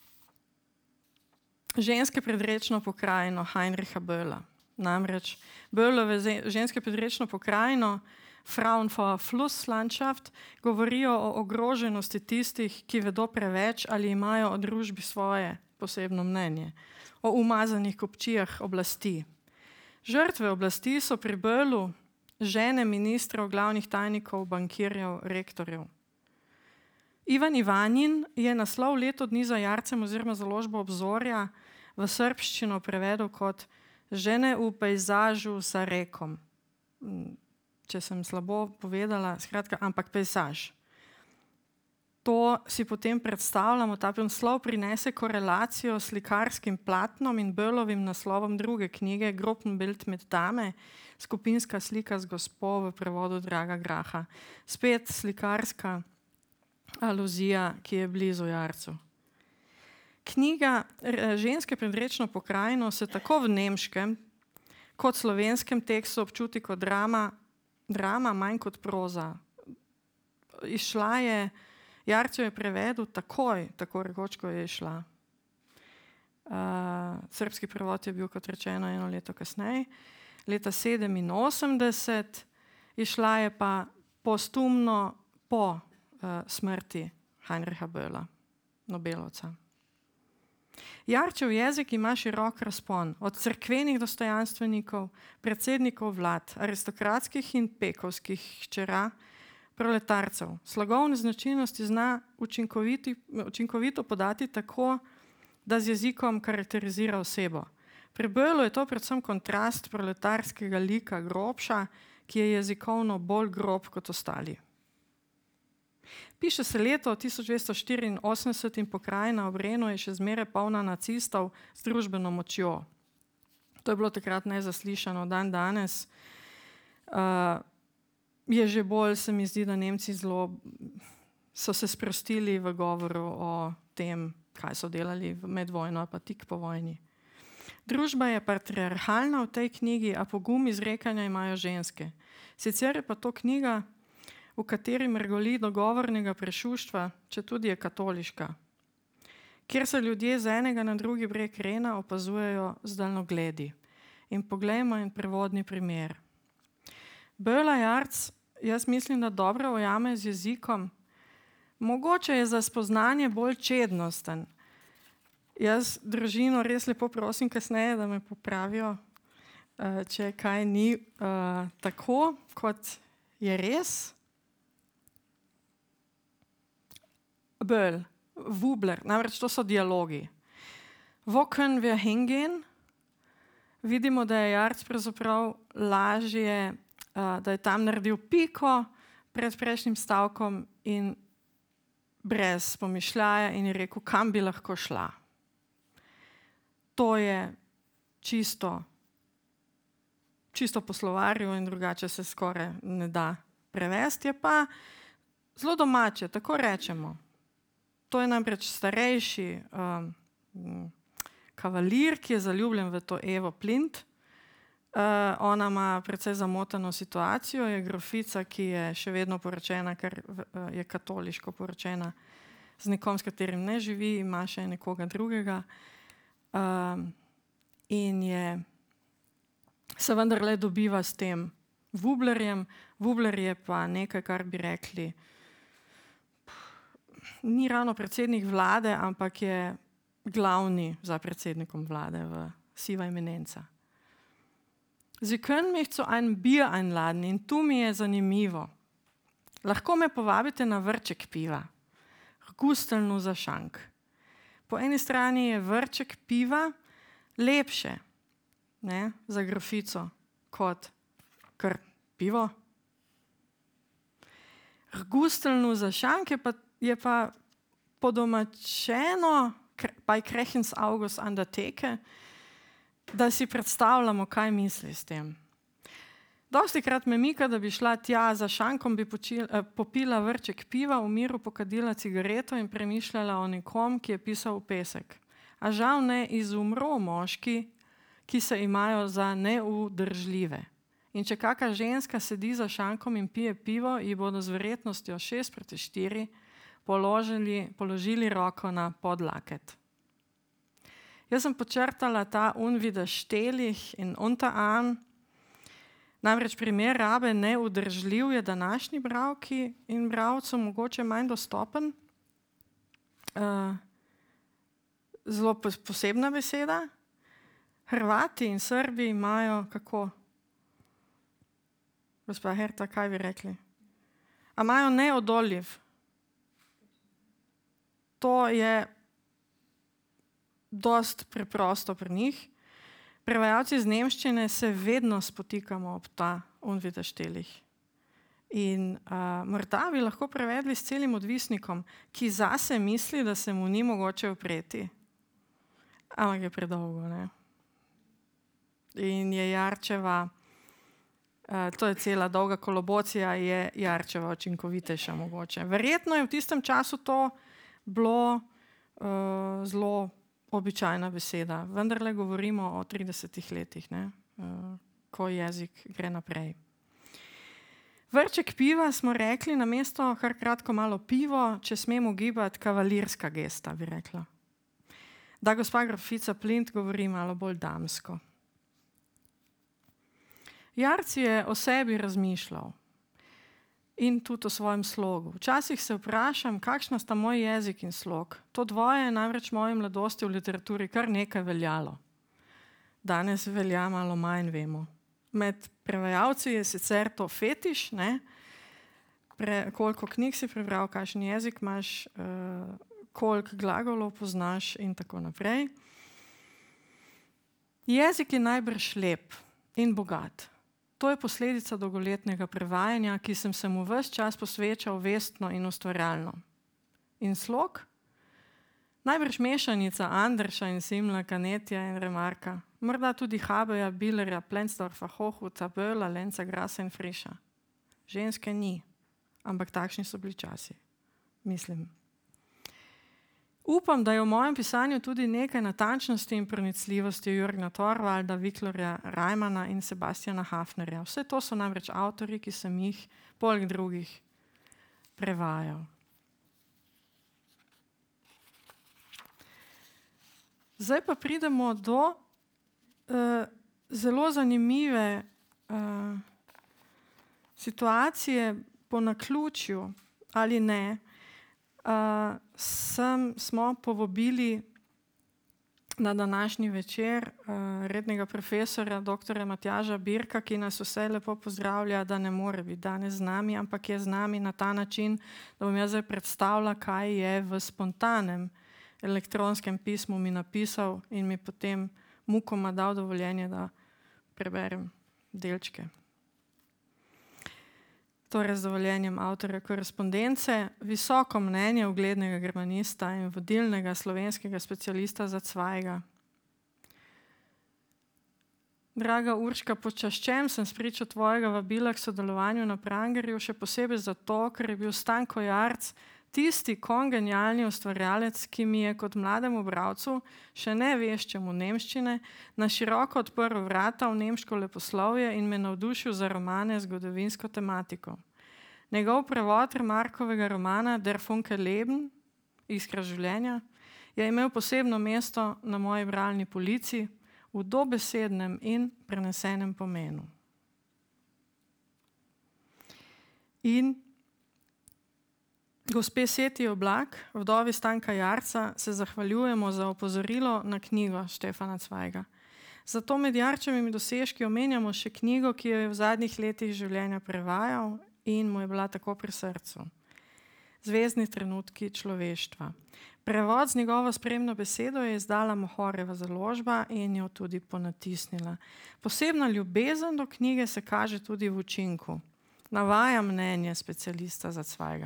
ženske predrečno pokrajino Heinricha Bölla. Namreč Böllove ženske predrečno pokrajino Frauen vor Flusslandschaft govorijo o ogroženosti tistih, ki vedo preveč ali imajo o družbi svoje posebno mnenje, o umazanih kupčijah oblasti. Žrtve oblasti so pri Böllu žene ministrov, glavnih tajnikov, bankirjev, rektorjev. Ivan Ivanjin je naslov Leto dni za Jarcem oziroma založbo Obzorja v srbščino prevedel kot Žene v pejzažu sa rekom. Če sem slabo povedala, skratka, ampak pejzaž. To si potem predstavljamo, ta naslov prinese korelacijo s slikarskim platnom in Böllovim naslovom druge knjige Gruppenbild mit Dame, skupinska slika z gospo v prevodu Draga Graha. Spet slikarska aluzija, ki je blizu Jarcu. Knjiga Ženske predrečno pokrajino se tako v nemškem kot slovenskem tekstu občuti kot drama manj kot proza. Izšla je, Jarcev je prevedel takoj, tako rekoč, ko je izšla. Srbski prevod je bil, kot rečeno, 1 leto kasneje, leta 1987, izšla je pa postumno po smrti Heinricha Bölla, Nobelovca. Jarčev jezik ima širok razpon, od cerkvenih dostojanstvenikov, predsednikov vlad, aristokratskih in pekovskih hčera, proletarcev. Slogovne značilnosti zna učinkovito podati tako, da z jezikom karakterizira osebo. Pri Böllu je to predvsem kontrast proletarskega lika grobša, ki je jezikovno bolj grob kot ostali. Piše se leto 1984 in pokrajina ob Renu je še zmeraj polna nacistov z družbeno močjo. To je bilo takrat nezaslišano. Dan danes je že bolj, se mi zdi, da Nemci so se sprostili v govoru o tem, kaj so delali med vojno, pa tik po vojni. Družba je patriarhalna v tej knjigi, a pogum izrekanja imajo ženske. Sicer je pa to knjiga, v kateri mrgoli dogovornega prešuštva, četudi je katoliška, kjer se ljudje z enega na drugi breg Rena opazujejo z daljnogledi. In poglejmo en prevodni primer. Bölla Jarc, jaz mislim, da dobro ujame z jezikom. Mogoče je za spoznanje bolj čednosten. Jaz družino res lepo prosim kasneje, da me popravijo, če kaj ni tako, kot je res. Böll, Wubler, namreč to so dialogi. Wo können wir hingehen? Vidimo, da je Jarc pravzaprav lažje, da je tam naredil piko pred prejšnjim stavkom in brez pomišljaja in je rekel, kam bi lahko šla. To je čisto po slovarju in drugače se skoraj ne da prevesti. Je pa zelo domače, tako rečemo. To je namreč starejši kavalir, ki je zaljubljen v to Evo Plint. Ona ima precej zamoteno situacijo, je grofica, ki je še vedno poročena, ker je katoliško poročena z nekom, s katerim ne živi, ima še nekoga drugega. In se vendarle dobiva s tem Wublerjem. Wubler je pa nekaj, kar bi rekli, ni ravno predsednik vlade, ampak je glavni za predsednikom vlade v siva eminenca. Sie können mich zu einem Bier einladen in tu mi je zanimivo. Lahko me povabite na vrček piva. Gustelnu za šank. Po eni strani je vrček piva lepše, ne, za grofico kot kar pivo. Gustelnu za šank je pa podomačeno, bei Krechens August an der Theke, da si predstavljamo, kaj misli s tem. Dostikrat me mika, da bi šla tja za šankom, bi popila vrček piva, v miru pokadila cigareto in premišljala o nekom, ki je pisal v pesek. A žal ne izumro moški, ki se imajo za neudržljive. In če kaka ženska sedi za šankom in pije pivo, ji bodo z verjetnostjo 6:4 položili roko na podlaket. Jaz sem počrtala ta unwiderstehlich in unteran. Namreč primer rabe neudržljiv je današnji bralki in bralcu mogoče manj dostopen. Zelo posebna beseda. Hrvati in Srbi imajo kako? Gospa Herta, kaj bi rekli? A imajo neodoljiv. To je dost preprosto pri njih. Prevajalci iz nemščine se vedno spotikamo ob ta unwiderstehlich. In morda bi lahko prevedli s celim odvisnikom, ki zase misli, da se mu ni mogoče upreti. Ampak je predolgo, ne? In je Jarčeva, to je cela dolga kolobocija, je Jarčeva učinkovitejša mogoče. Verjetno je v tistem času to bilo zelo običajna beseda. Vendarle govorimo o 30 letih, ne? Ko jezik gre naprej. Vrček piva smo rekli, namesto kar kratko malo pivo, če smemo gibati, kavalirska gesta, bi rekla. Da gospa grofica Plint govori malo bolj damsko. Jarc je o sebi razmišljal in tudi o svojem slogu. Včasih se vprašam, kakšna sta moj jezik in slog. To dvoje je namreč v moji mladosti v literaturi kar nekaj veljalo. Danes velja malo manj, vemo. Med prevajalci je sicer to fetiš, ne? Koliko knjig si prebral, kakšen jezik imaš, koliko glagolov poznaš in tako naprej. Jezik je najbrž lep in bogat. To je posledica dolgoletnega prevajanja, ki sem se mu ves čas posvečal vestno in ustvarjalno. In slog? Najbrž mešanica Anderša in Simla, Kanetja in Remarka. Morda tudi Habeja, Billerja, Plensdorfa, Hochhuta, Böhla, Lenca, Grasa in Friša. Ženske ni, ampak takšni so bili časi, mislim. Upam, da je v mojem pisanju tudi nekaj natančnosti in pronicljivosti Jürgena Torvalda, Wicklerja, Reimana in Sebastiana Hafnerja. Vse to so namreč avtorji, ki sem jih poleg drugih prevajal. Zdaj pa pridemo do zelo zanimive situacije po naključju ali ne. Smo povabili na današnji večer rednega profesora, dr. Matjaža Birka, ki nas vse lepo pozdravlja, da ne more biti danes z nami, ampak je z nami na ta način, da bom jaz zdaj predstavila, kaj je v spontanem elektronskem pismu mi napisal in mi potem mukoma dal dovoljenje, da preberem delčke. Torej, z dovoljenjem avtorja korespondence, visoko mnenje uglednega germanista in vodilnega slovenskega specialista za Cvajga. Draga Urška, počaščen sem spričo tvojega vabila k sodelovanju na Prangerju, še posebej zato, ker je bil Stanko Jarc tisti kongenialni ustvarjalec, ki mi je kot mlademu bralcu, še ne veščemu nemščine, na široko odprl vrata v nemško leposlovje in me navdušil za romane z zgodovinsko tematiko. Njegov prevod Remarkovega romana Der Funke Leben, Iskra življenja, je imel posebno mesto na moji bralni polici v dobesednem in prenesenem pomenu. In gospe Seti Oblak, vdovi Stanka Jarca, se zahvaljujemo za opozorilo na knjigo Štefana Cvajga. Zato med Jarčevimi dosežki omenjamo še knjigo, ki jo je v zadnjih letih življenja prevajal in mu je bila tako pri srcu. Zvezdni trenutki človeštva. Prevod z njegovo spremno besedo je izdala Mohorjeva založba in jo tudi ponatisnila. Posebna ljubezen do knjige se kaže tudi v učinku. Navaja mnenje specialista za Cvajga.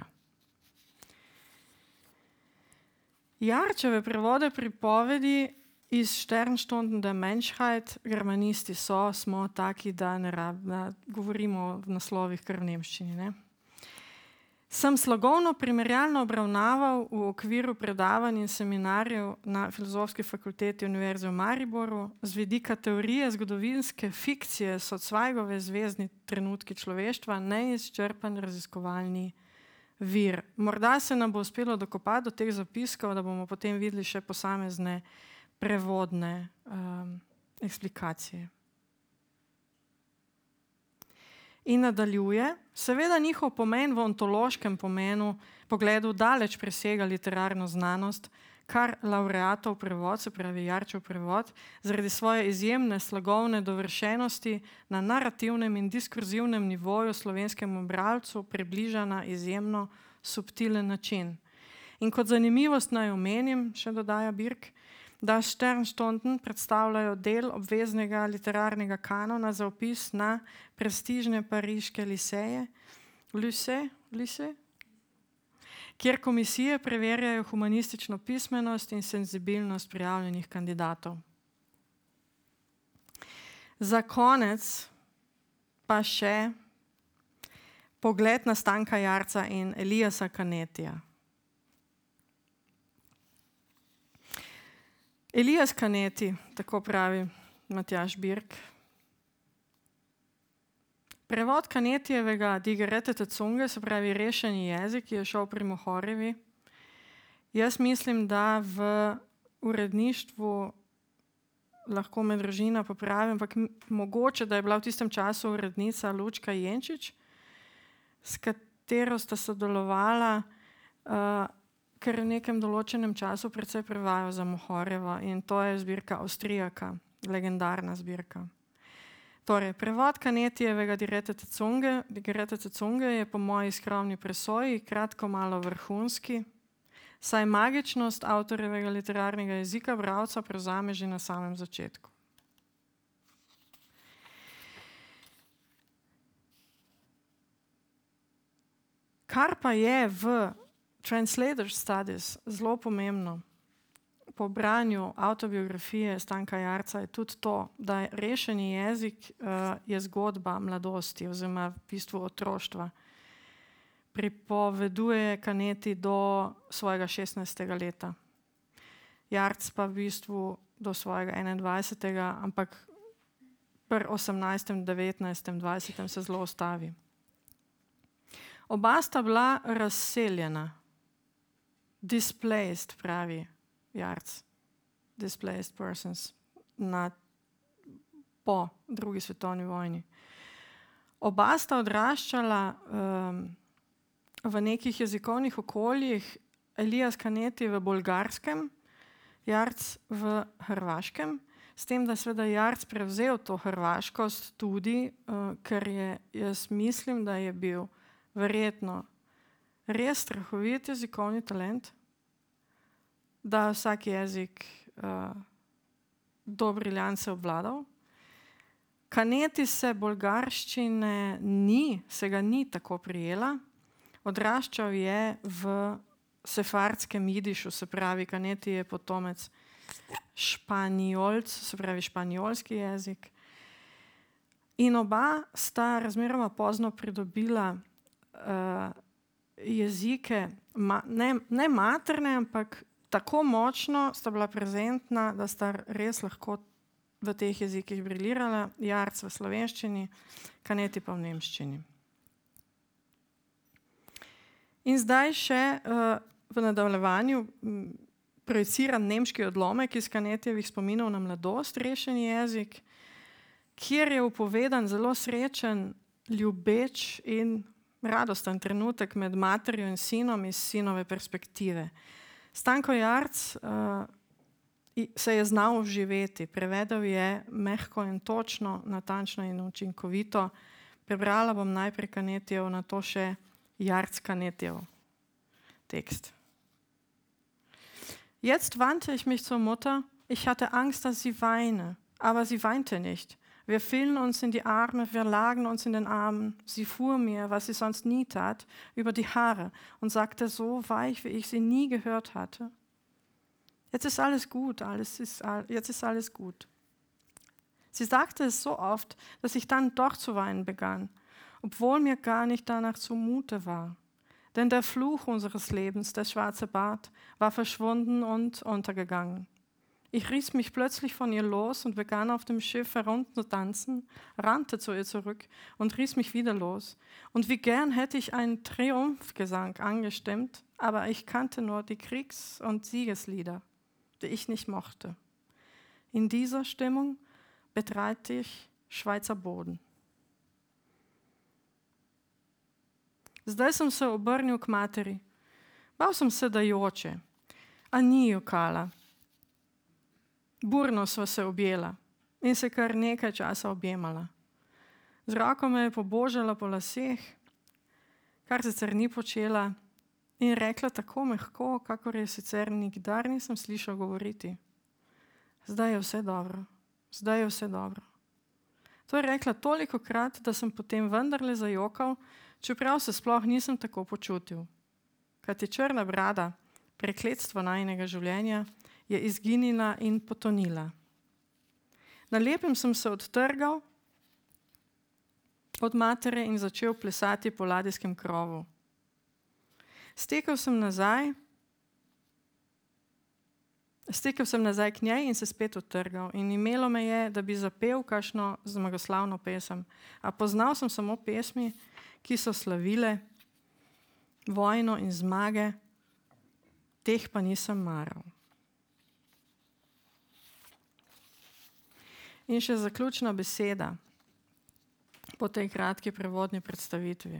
Jarčeve prevode pripovedi iz Sternstunden der Menschheit, germanisti smo taki, da govorimo v naslovih kar v nemščini. Ne? Sem slogovno primerjalno obravnaval v okviru predavanj in seminarjev na Filozofski fakulteti Univerze v Mariboru. Z vidika teorije zgodovinske fikcije so Cvajgove zvezdni trenutki človeštva neizčrpan raziskovalni vir. Morda se nam bo uspelo dokopati do teh zapiskov, da bomo potem videli še posamezne prevodne eksplikacije. In nadaljuje, seveda njihov pomen v ontološkem pogledu daleč presega literarno znanost, kar laureatov prevod, se pravi Jarčev prevod, zaradi svoje izjemne slogovne dovršenosti na narativnem in diskurzivnem nivoju slovenskemu bralcu približa na izjemno subtilen način. In kot zanimivost naj omenim, še dodaja Birk, da Sternstunden predstavljajo del obveznega literarnega kanona za vpis na prestižne pariške liseje, kjer komisije preverjajo humanistično pismenost in senzibilnost prijavljenih kandidatov. Za konec pa še pogled na Stanka Jarca in Eliasa Canetija. Elias Caneti, tako pravi Matjaž Birk. Prevod Canetijevega Die gerettete Zunge, se pravi rešeni jezik, ki je šel pri Mohorjevi. Jaz mislim, da v uredništvu lahko me družina popravi, ampak mogoče, da je bila v tistem času urednica Lučka Jenčič, s katero sta sodelovala, ker v nekem določenem času precej prevajal za Mohorjevo in to je zbirka Avstrijaka, legendarna zbirka. Torej, prevod Canetijevega Die gerettete Zunge je po moji skromni presoji kratko malo vrhunski, saj magičnost avtorjevega literarnega jezika bralca prevzame že na samem začetku. Kar pa je v Translator Studies zelo pomembno po branju avtobiografije Stanka Jarca je tudi to, da rešeni jezik je zgodba mladosti oziroma v bistvu otroštva. Pripoveduje Caneti do svojega 16. leta. Jarc pa v bistvu do svojega 21. ampak pri 18., 19., 20. se zelo ustavi. Oba sta bila razseljena. Displaced, pravi Jarc. Displaced persons po drugi svetovni vojni. Oba sta odraščala v nekih jezikovnih okoljih, Elias Caneti v bolgarskem Jarc v Hrvaškem, s tem, da seveda Jarc prevzel to hrvaškost tudi, ker jaz mislim, da je bil verjetno res strahovit jezikovni talent, da vsak jezik do briljance obvladal. Kaneti se bolgarščine se ga ni tako prijela, odraščal je v sefardskem jidišu, se pravi, Kaneti je potomec španjolc, se pravi španjolski jezik. In oba sta razmeroma pozno pridobila jezike, ne materne, ampak tako močno sta bila prezentna, da sta res lahko v teh jezikih briljirala, Jarc v slovenščini, Kaneti pa v nemščini. In zdaj še v nadaljevanju projiciran nemški odlomek iz Kanetjevih spominov na mladost, rešeni jezik, kjer je upovedan zelo srečen, ljubeč in radosten trenutek med materjo in sinom iz sinove perspektive. Stanko Jarc se je znal vživeti, prevedel je mehko in točno, natančno in učinkovito. Prebrala bom najprej Kanetjev, nato še Jarc Kanetjev Text. Jetzt wandte ich mich zur Mutter. Ich hatte Angst, dass sie weine, aber sie weinte nicht. Wir fielen uns in die Arme, wir lagen uns in den Armen. Sie fuhr mir, was sie sonst nie tat, über die Haare und sagte so weich, wie ich sie nie gehört hatte. Jetzt ist alles gut, jetzt ist alles gut. Sie sagte es so oft, dass ich dann doch zu weinen begann, obwohl mir gar nicht danach zumute war. Denn der Fluch unseres Lebens, der schwarze Bart, war verschwunden und untergegangen. Ich riss mich plötzlich von ihr los und begann auf dem Schiff herunterzutanzen, rannte zu ihr zurück und riss mich wieder los. Und wie gern hätte ich einen Triumphgesang angestimmt, aber ich kannte nur die Kriegs- und Siegeslieder, die ich nicht mochte. In dieser Stimmung betrat ich Švajcar Boden. Zdaj sem se obrnil k materi. Bal sem se, da joče, a ni jokala. Burno sva se objela in se kar nekaj časa objemala. Z roko me je pobožala po laseh, kar sicer ni počela, in rekla tako mehko, kakor je sicer nikdar nisem slišal govoriti. Zdaj je vse dobro, zdaj je vse dobro. To je rekla tolikokrat, da sem potem vendarle zajokal, čeprav se sploh nisem tako počutil. Kajti črna brada, prekletstvo najinega življenja, je izginila in potonila. Na lepem sem se odtrgal od matere in začel plesati po ladijskem krovu. Stekel sem nazaj k njej in se spet odtrgal. In imelo me je, da bi zapel kakšno zmagoslavno pesem. A poznal sem samo pesmi, ki so slavile vojno in zmage, teh pa nisem maral. In še zaključna beseda po tej kratki prevodni predstavitvi.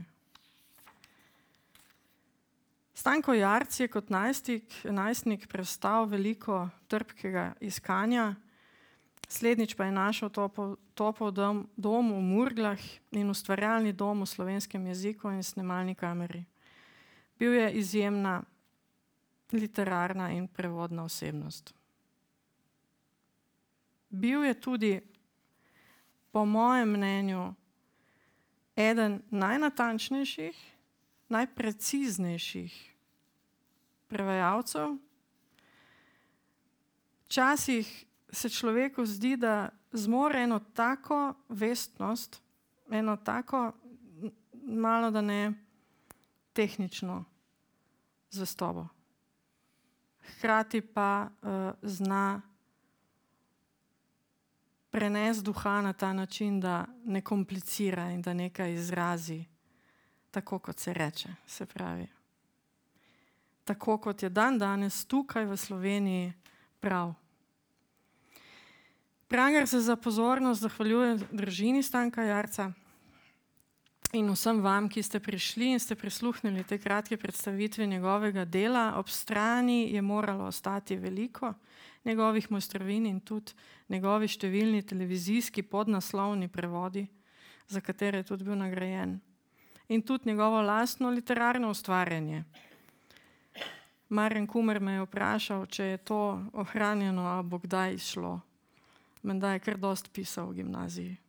Stanko Jarc je kot najstnik prestal veliko trpkega iskanja, slednjič pa je našel topel dom v Murglah in ustvarjalni dom v slovenskem jeziku in snemalni kameri. Bil je izjemna literarna in prevodna osebnost. Bil je tudi, po mojem mnenju, eden najnatančnejših, najpreciznejših prevajalcev. Včasih se človeku zdi, da zmore eno tako vestnost, eno tako malo da ne tehnično zvestobo. Hkrati pa zna prenesti duha na ta način, da ne komplicira in da nekaj izrazi tako, kot se reče, se pravi. Tako, kot je danes tukaj v Sloveniji prav. Pranger se za pozornost zahvaljuje družini Stanka Jarca. in vsem vam, ki ste prišli in ste prisluhnili tej kratki predstavitvi njegovega dela. Ob strani je moralo ostati veliko njegovih mojstrovin in tudi njegovi številni televizijski podnaslovni prevodi, za katere je tudi bil nagrajen. In tudi njegovo lastno literarno ustvarjanje. Marjan Kumer me je vprašal, če je to ohranjeno, a bo kdaj izšlo. Menda je kar dosti pisal v gimnaziji.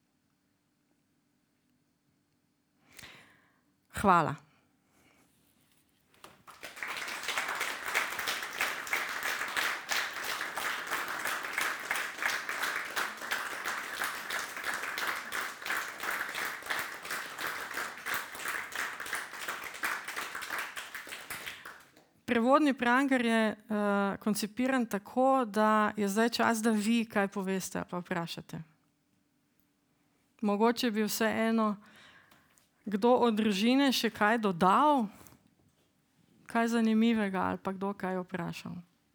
Hvala. Prevodni Pranger je koncipiran tako, da je zdaj čas, da vi kaj poveste, pa vprašate. Mogoče bi vseeno kdo od družine še kaj dodal, kaj zanimivega ali pa kdo kaj vprašal.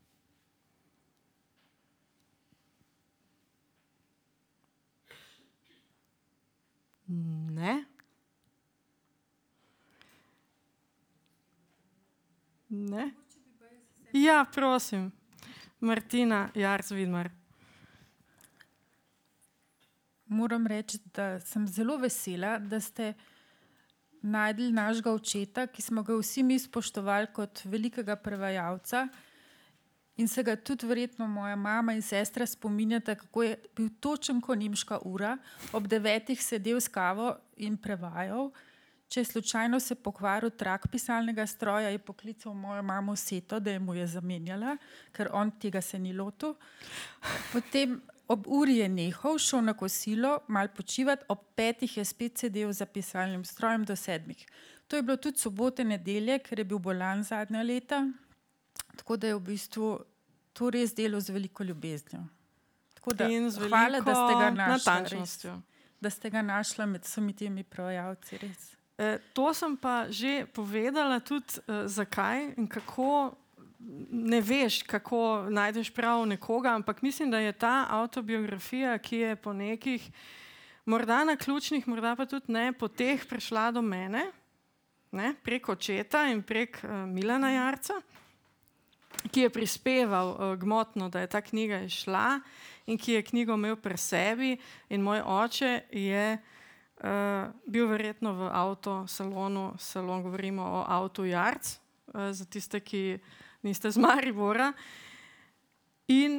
Ne? Ne? Ja, prosim. Martina Jarc-Vidmar. Moram reči, da sem zelo vesela, da ste našli našega očeta, ki smo ga vsi mi spoštovali kot velikega prevajalca in se ga tudi verjetno moja mama in sestra spominjata, kako je bil točen kot nemška ura, ob 9 sedel s kavo in prevajal. Če je slučajno se pokvaril trak pisalnega stroja, je poklical mojo mamo Seto, da je mu je zamenjala, ker on tega se ni lotil. Potem ob uri je nehal, šel na kosilo, malo počivati, ob 5 je spet sedel za pisalnim strojem do 7. To je bilo tudi sobote, nedelje, ker je bil bolan zadnja leta, tako da je v bistvu to res delo z veliko ljubeznijo. Tako da hvala, da ste ga našli, da ste ga našla med vsemi temi prevajalci, res. To sem pa že povedala tudi, zakaj in kako. Ne veš, kako najdeš prav nekoga, ampak mislim, da je ta avtobiografija, ki je po nekih, morda na ključnih, morda pa tudi ne, poteh prišla do mene, ne, prek očeta in prek Milana Jarca, ki je prispeval gmotno, da je ta knjiga izšla in ki je knjigo imel pri sebi, in moj oče je bil verjetno v avtosalonu, govorimo o avtu Jarc, za tiste, ki niste z Maribora, in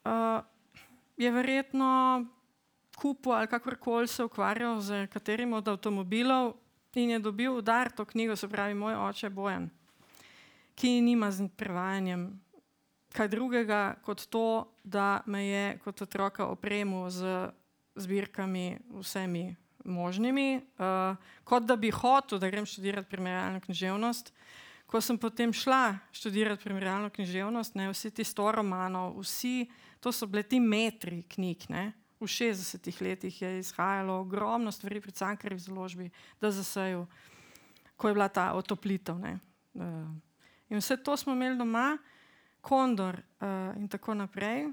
je verjetno kupil ali kakorkoli se ukvarjal z katerim od avtomobilov in je dobil v dar to knjigo, se pravi moj oče Bojan, ki nima z prevajanjem kaj drugega kot to, da me je kot otroka opremil z zbirkami vsemi možnimi, kot da bi hotel, da grem študirati primerjalno književnost. Ko sem potem šla študirati primerjalno književnost, ne, vsi ti 100 romanov, to so bile ti metri knjig, ne. V 60 letih je izhajalo ogromno stvari pri Cankarjevi založbi, DZS-ju, ko je bila ta otoplitev, ne. In vse to smo imeli doma, Kondor in tako naprej.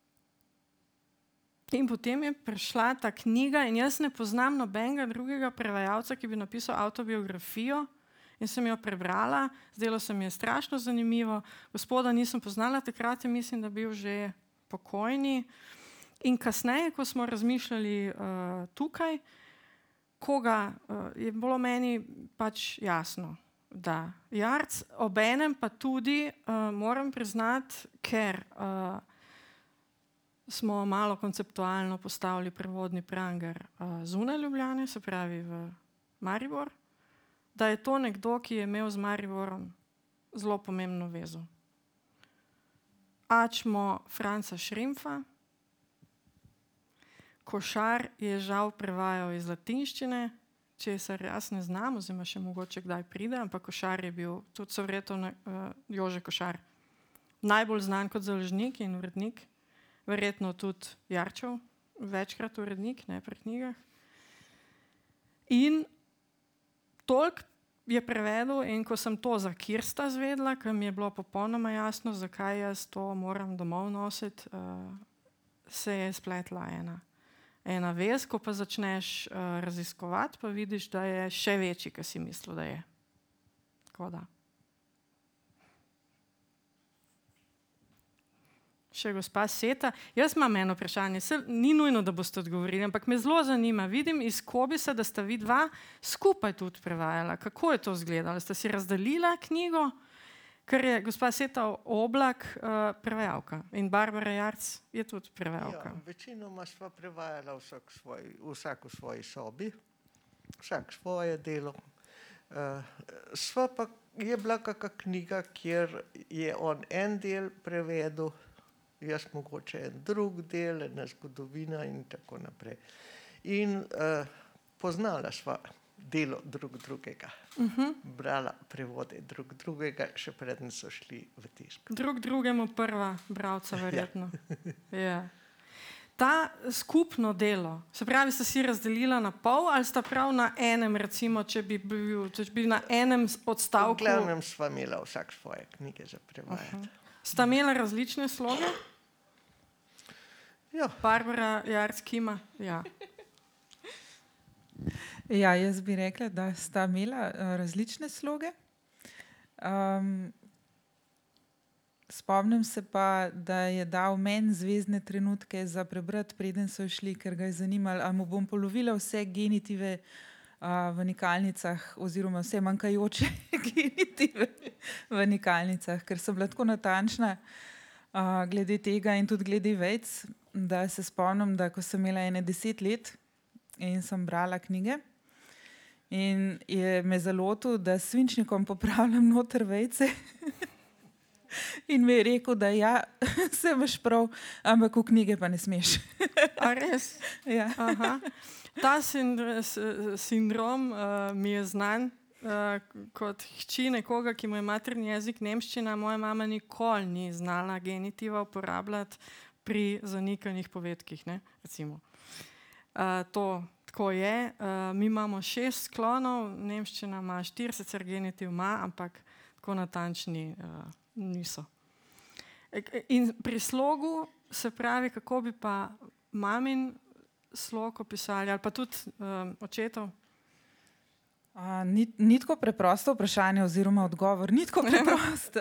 In potem je prišla ta knjiga in jaz ne poznam nobenega drugega prevajalca, ki bi napisal avtobiografijo, in sem jo prebrala, zdelo se mi je strašno zanimivo. Gospoda nisem poznala, takrat je, mislim, da bil že pokojni. In kasneje, ko smo razmišljali tukaj, je bilo meni pač jasno, da Jarc, obenem pa tudi, moram priznati, ker smo malo konceptualno postavili prevodni Pranger zunaj Ljubljane, se pravi v Maribor, da je to nekdo, ki je imel z Mariborom zelo pomembno vezo. Ačmo Franca Šrimfa, Košar je žal prevajal iz latinščine, česar jaz ne znam, oziroma še mogoče kdaj pride, ampak Košar je bil, tudi so verjetno Jože Košar, najbolj znan kot založnik in urednik, verjetno tudi Jarčev, večkrat urednik, ne pri knjigah. In toliko je prevedel, in ko sem to za Kirsta zvedla, ker mi je bilo popolnoma jasno, zakaj jaz to moram domov nositi, se je spletla ena vez, ko pa začneš raziskovati, pa vidiš, da je še večji, kot si mislil, da je. Tako da. Še gospa Seta. Jaz imam eno vprašanje. Ni nujno, da boste odgovorili, ampak me zelo zanima. Vidim iz Kobisa, da sta vi dva skupaj tudi prevajala. Kako je to izgledalo? Ste si razdelila knjigo? Ker je gospa Seta Oblak prevajalka in Barbara Jarc je tudi prevajalka. Ja, večinoma sva prevajala vsak v svoji sobi, vsak svoje delo. Je bila kakšna knjiga, kjer je on en del prevedel, jaz mogoče en drug del, ena zgodovina in tako naprej. In poznala sva delo drug drugega. Brala prevode drug drugega, še preden so šli v tisk. Drug drugemu prva bralca verjetno. Ja. Ta skupno delo, se pravi, sta si razdelila na pol ali sta prav na enem, recimo, če bi bil na enem odstavku? V glavnem sva imela vsak svoje knjige za prevajati. Sta imela različne sloge? Ja. Barbara Jarc kima? Ja. Ja, jaz bi rekla, da sta imela različne sloge. Spomnim se pa, da je dal meni zvezdne trenutke za prebrati, preden so šli, ker ga je zanimalo, ali mu bom polovila vse genitive v nikalnicah oziroma vse manjkajoče genitive v nikalnicah, ker sem bila tako natančna glede tega in tudi glede vejc, da se spomnim, da ko sem imela 10 let in sem brala knjige in je me zalotil, da s svinčnikom popravljam noter vejce in mi je rekel, da ja, se imaš prav, ampak v knjige pa ne smeš. A res? Ja. Aha. Ta sindrom mi je znan kot hči nekoga, ki mu je materni jezik nemščina. Moja mama nikoli ni znala genitiva uporabljati pri zanikanih povedkih, ne, recimo. To tako je. Mi imamo 6 sklonov, nemščina ima 4, sicer genitiv ima, ampak tako natančni niso. In pri slogu se pravi, kako bi pa mamin slog opisali, ali pa tudi očetov? Ni tako preprosto vprašanje oziroma odgovor. Ni tako preprost.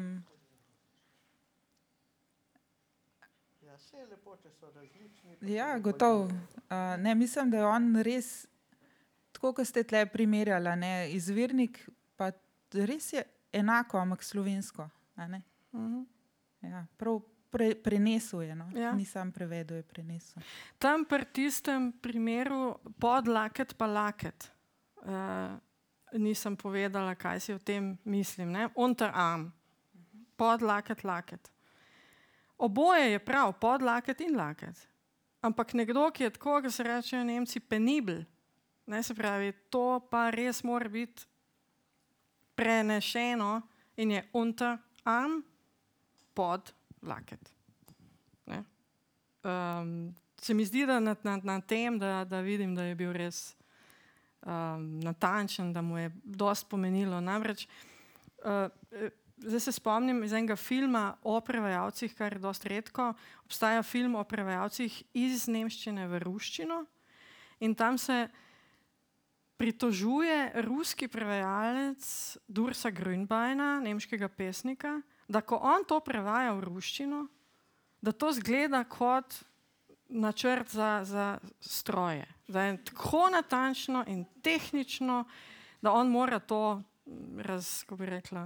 Ja, gotovo. Ne, mislim, da je on res, tako kot ste tle primerjala, ne, izvirnik, pa res je enako, ampak slovensko. A ne? Ja, prav prenesel je, no. Ja. Ni sam prevedel, je prenesel. Tam pri tistem primeru pod laket pa laket. Nisem povedala, kaj si o tem mislim. Ne? Unterarm. Pod laket, laket. Oboje je prav, pod laket in laket. Ampak nekdo, ki je tako, ki se rečejo Nemci, penibel, ne, se pravi, to pa res mora biti prenešeno in je unterarm pod laket. Ne? Se mi zdi, da na tem, da vidim, da je bil res natančen, da mu je dosti pomenilo. Namreč, zdaj se spomnim iz enega filma o prevajalcih, kar je dosti redko. Obstaja film o prevajalcih iz nemščine v ruščino in tam se pritožuje ruski prevajalec Dursa Grünbeina, nemškega pesnika, da ko on to prevaja v ruščino, da to zgleda kot načrt za stroje. Da je tako natančno in tehnično, da on mora to kako bi rekla,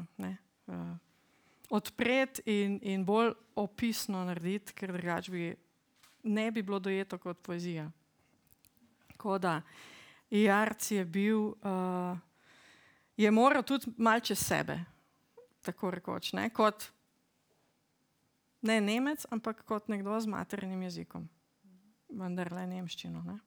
odpreti in bolj opisno narediti, ker drugače ne bi bilo dojeto kot poezija. Tako da Jarc je bil, je moral tudi malo čez sebe, tako rekoč, ne, kot ne Nemec, ampak kot nekdo z maternim jezikom. Vendarle nemščino, ne.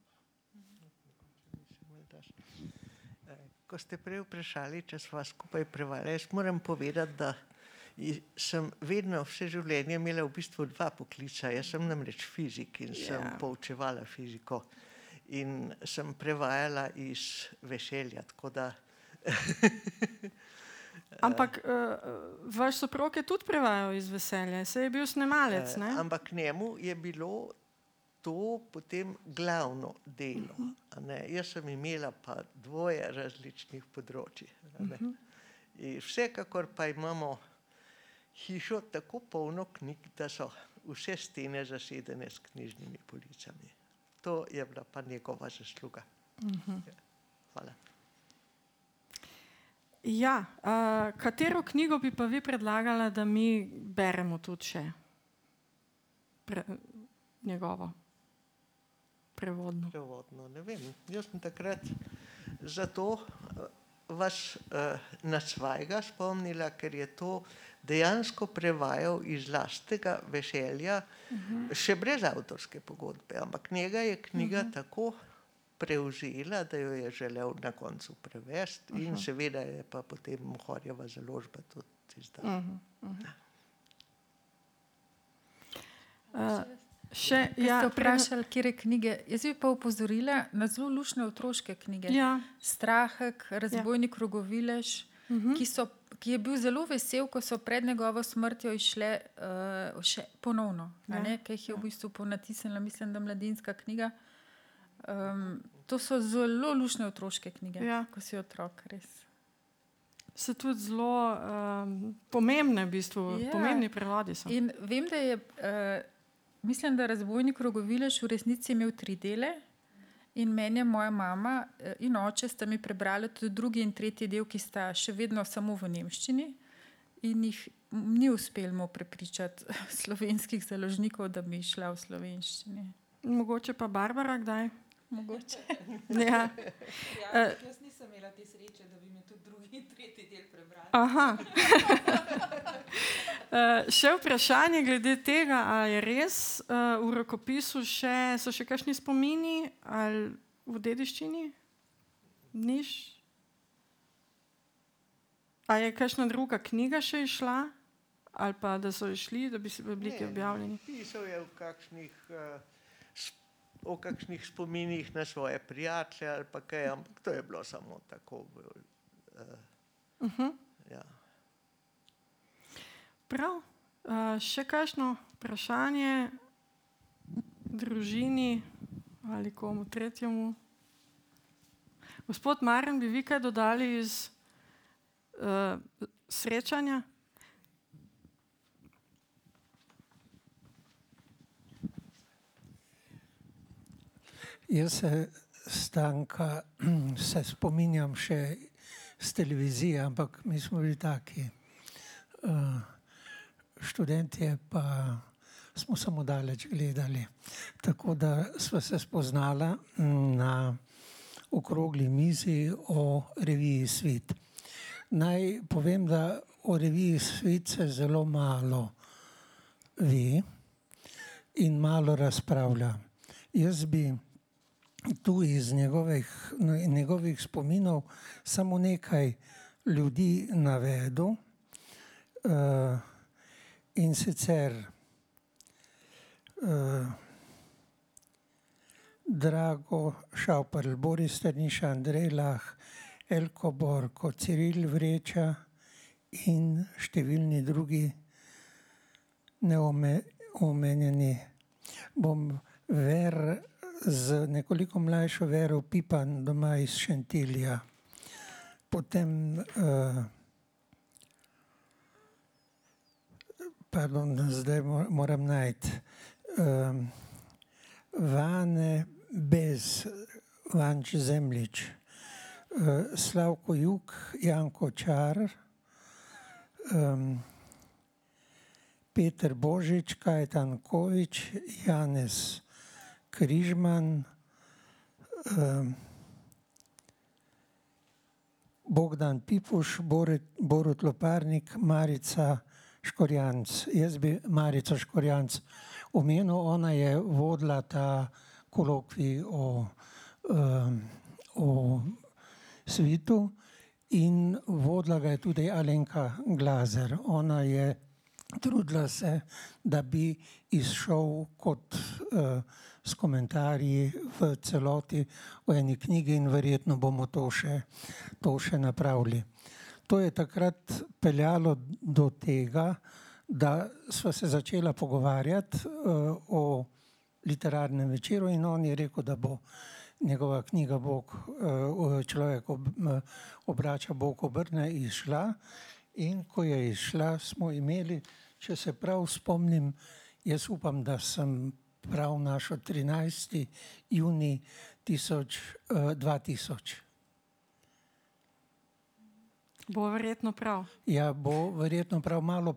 Ko ste prej vprašali, če sva skupaj prevajali, jaz moram povedati, da sem vedno vse življenje imela v bistvu 2 poklica. Jaz sem namreč fizik in sem poučevala fiziko in sem prevajala iz veselja, tako da Ampak vaš soprog je tudi prevajal iz veselja, saj je bil snemalec, ne? Ampak njemu je bilo to potem glavno delo. A ne. Jaz sem imela pa 2 različnih področij. A ne. In vsekakor pa imamo hišo tako polno knjig, da so vse stene zasedene s knjižnimi policami. To je bila pa njegova zasluga. Hvala. Ja, katero knjigo bi pa vi predlagala, da mi beremo tudi še? Njegovo. Prevodno. Prevodno, ne vem. Jaz sem takrat zato vas na svojega spomnila, ker je to dejansko prevajal iz lastnega veselja, še brez avtorske pogodbe, ampak njega je knjiga tako prevzela, da jo je želel na koncu prevesti in seveda je pa potem Mohorjeva založba tudi izdala. Ste vprašali, kje knjige. Jaz bi pa opozorila na zelo luštne otroške knjige. Ja. Strahek, Razbojnik Rogovilež, ki je bil zelo vesel, ko so pred njegovo smrtjo išle še ponovno, kaj jih je v bistvu ponatisnila, mislim, da Mladinska knjiga. To so zelo luštne otroške knjige, ko si otrok, res. So tudi zelo pomembne, v bistvu, pomembni prevodi so. In vem, da je, mislim, da Razbojnik Rogovilež v resnici imel 3 dele in meni je moja mama in oče sta mi prebrali tudi 2. in 3. del, ki sta še vedno samo v nemščini in jih ni uspelo prepričati slovenskih založnikov, da bi šla v slovenščini. Mogoče pa Barbara kdaj? Mogoče. Ja. Jaz nisem imela te sreče, da bi me tudi 2. in 3. del prebrali. Aha. Še vprašanje glede tega, ali je res v rokopisu so še kakšni spomini ali v dediščini? Niš? A je kakšna druga knjiga še išla? Ali pa da so išli, da bi bili objavljeni? Pisal je o kakšnih spominih na svoje prijatelje ali pa kaj, ampak to je bilo samo tako. Ja. Prav. Še kakšno vprašanje družini ali komu tretjemu? Gospod Marjan, bi vi kaj dodali iz srečanja? Jaz Stanka se spominjam še z televizije, ampak mi smo bili taki študentje, pa smo samo daleč gledali. Tako da sva se spoznala na okrogli mizi o reviji Svit. Naj povem, da o reviji Svit se zelo malo ve in malo razpravlja. Jaz bi tu iz njegovih spominov samo nekaj ljudi navedel, in sicer Drago Šauperl, Boris Strniša, Andrej Lah, Elko Borko, Ciril Vreča in številni drugi neomenjeni. Bom z nekoliko mlajšo Vero Pipan doma iz Šentilja. Potem zdaj moram najti Vane Bez, Vanč Zemljič, Slavko Jug, Janko Čar, Peter Božič, Kajtan Kovič, Janez Križman, Bogdan Pipuš, Borut Loparnik, Marica Škorjanc. Jaz bi Marico Škorjanc omenil, ona je vodila ta kolokvij o Svitu in vodila ga je tudi Alenka Glazer. Ona je trudila se, da bi izšel kot s komentarji v celoti v eni knjigi in verjetno bomo to še napravili. To je takrat peljalo do tega, da sva se začela pogovarjati o literarnem večeru in on je rekel, da bo njegova knjiga Človek obrača, Bog obrne izšla. In ko je izšla, smo imeli, če se prav spomnim, jaz upam, da sem prav našel 13. junij 2000. Bo verjetno prav. Ja, bo verjetno prav malo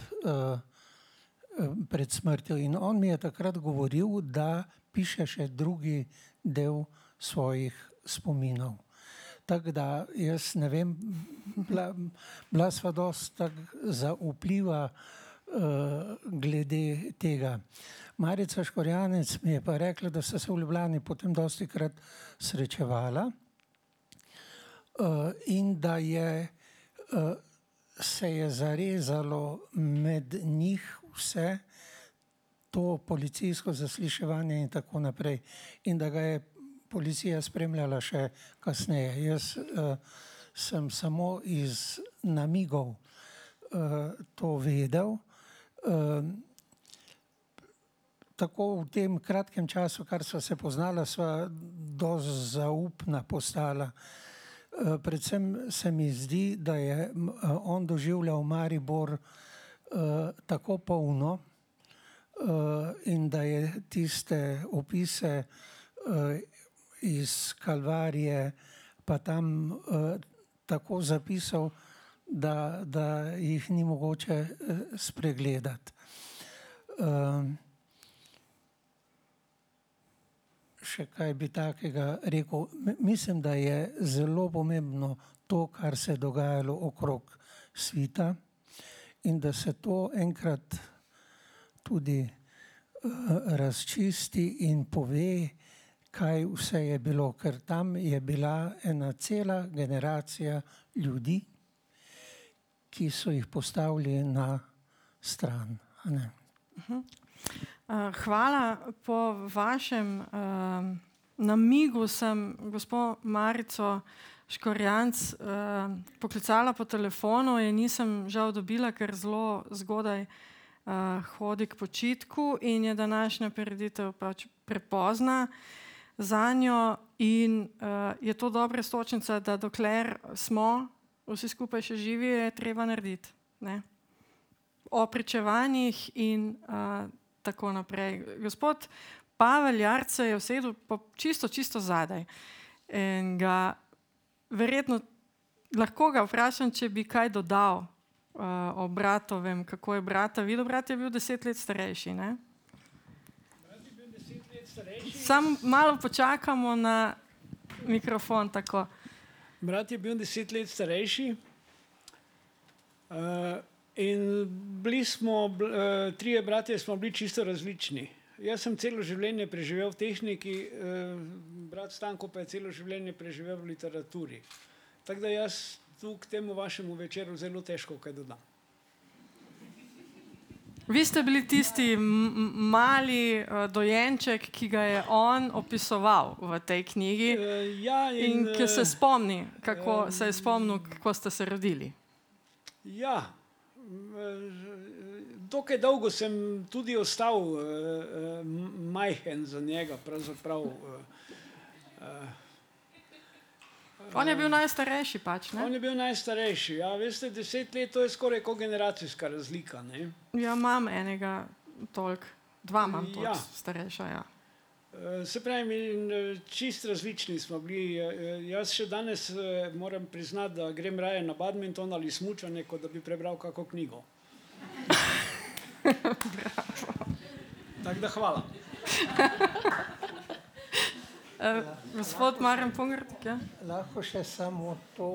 pred smrtjo. In on mi je takrat govoril, da piše še drugi del svojih spominov. Tako da jaz ne vem, bila sva dosti tako zaupljiva glede tega. Marica Škorjanec mi je pa rekla, da sta se v Ljubljani potem dostikrat srečevala in da se je zarezalo med njih vse to policijsko zasliševanje in tako naprej. In da ga je policija spremljala še kasneje. Jaz sem samo iz namigov to vedel. Tako v tem kratkem času, kar sva se poznala, sva dosti zaupna postala. Predvsem se mi zdi, da je on doživljal Maribor tako polno in da je tiste opise iz Kalvarije pa tam tako zapisal, da jih ni mogoče spregledati. Še kaj bi takega rekel. Mislim, da je zelo pomembno to, kar se je dogajalo okrog svita in da se to enkrat tudi razčisti in pove, kaj vse je bilo, ker tam je bila ena cela generacija ljudi, ki so jih postavili na stran. Ne? Hvala. Po vašem namigu sem gospod Marico Škorjanc poklicala po telefonu in nisem žal dobila, ker zelo zgodaj hodi k počitku in je današnja prireditev pač prepozna zanjo in je to dobra istočnica, da dokler smo vsi skupaj še živi, je treba narediti. Ne? O pričevanjih in tako naprej. Gospod Pavel Jarc se je usedel čisto zadaj in ga verjetno lahko ga vprašam, če bi kaj dodal o bratovem, kako je brata videl. Brat je bil 10 let starejši, ne? Brat je bil 10 let starejši. Samo malo počakamo na mikrofon, tako. Brat je bil 10 let starejši in bili smo, trije bratje smo bili čisto različni. Jaz sem celo življenje preživel v tehniki, brat Stanko pa je celo življenje preživel v literaturi. Tako da jaz tu k temu vašemu večeru zelo težko kaj dodam. Vi ste bili tisti mali dojenček, ki ga je on opisoval v tej knjigi in ki se spomni, kako se je spomnil, kako ste se rodili. Ja, dokaj dolgo sem tudi ostal majhen za njega, pravzaprav. On je bil najstarejši pač, ne? On je bil najstarejši, ja. Veste, 10 let, to je skoraj kot generacijska razlika, ne? Ja, imam enega toliko, dva imam toliko starejša, ja. Se pravi, čist različni smo bili. Jaz še danes moram priznati, da grem raje na badminton ali smučanje, kot da bi prebral kako knjigo. Tako da hvala. Gospod Marjan Pungartik, ja? Lahko še samo to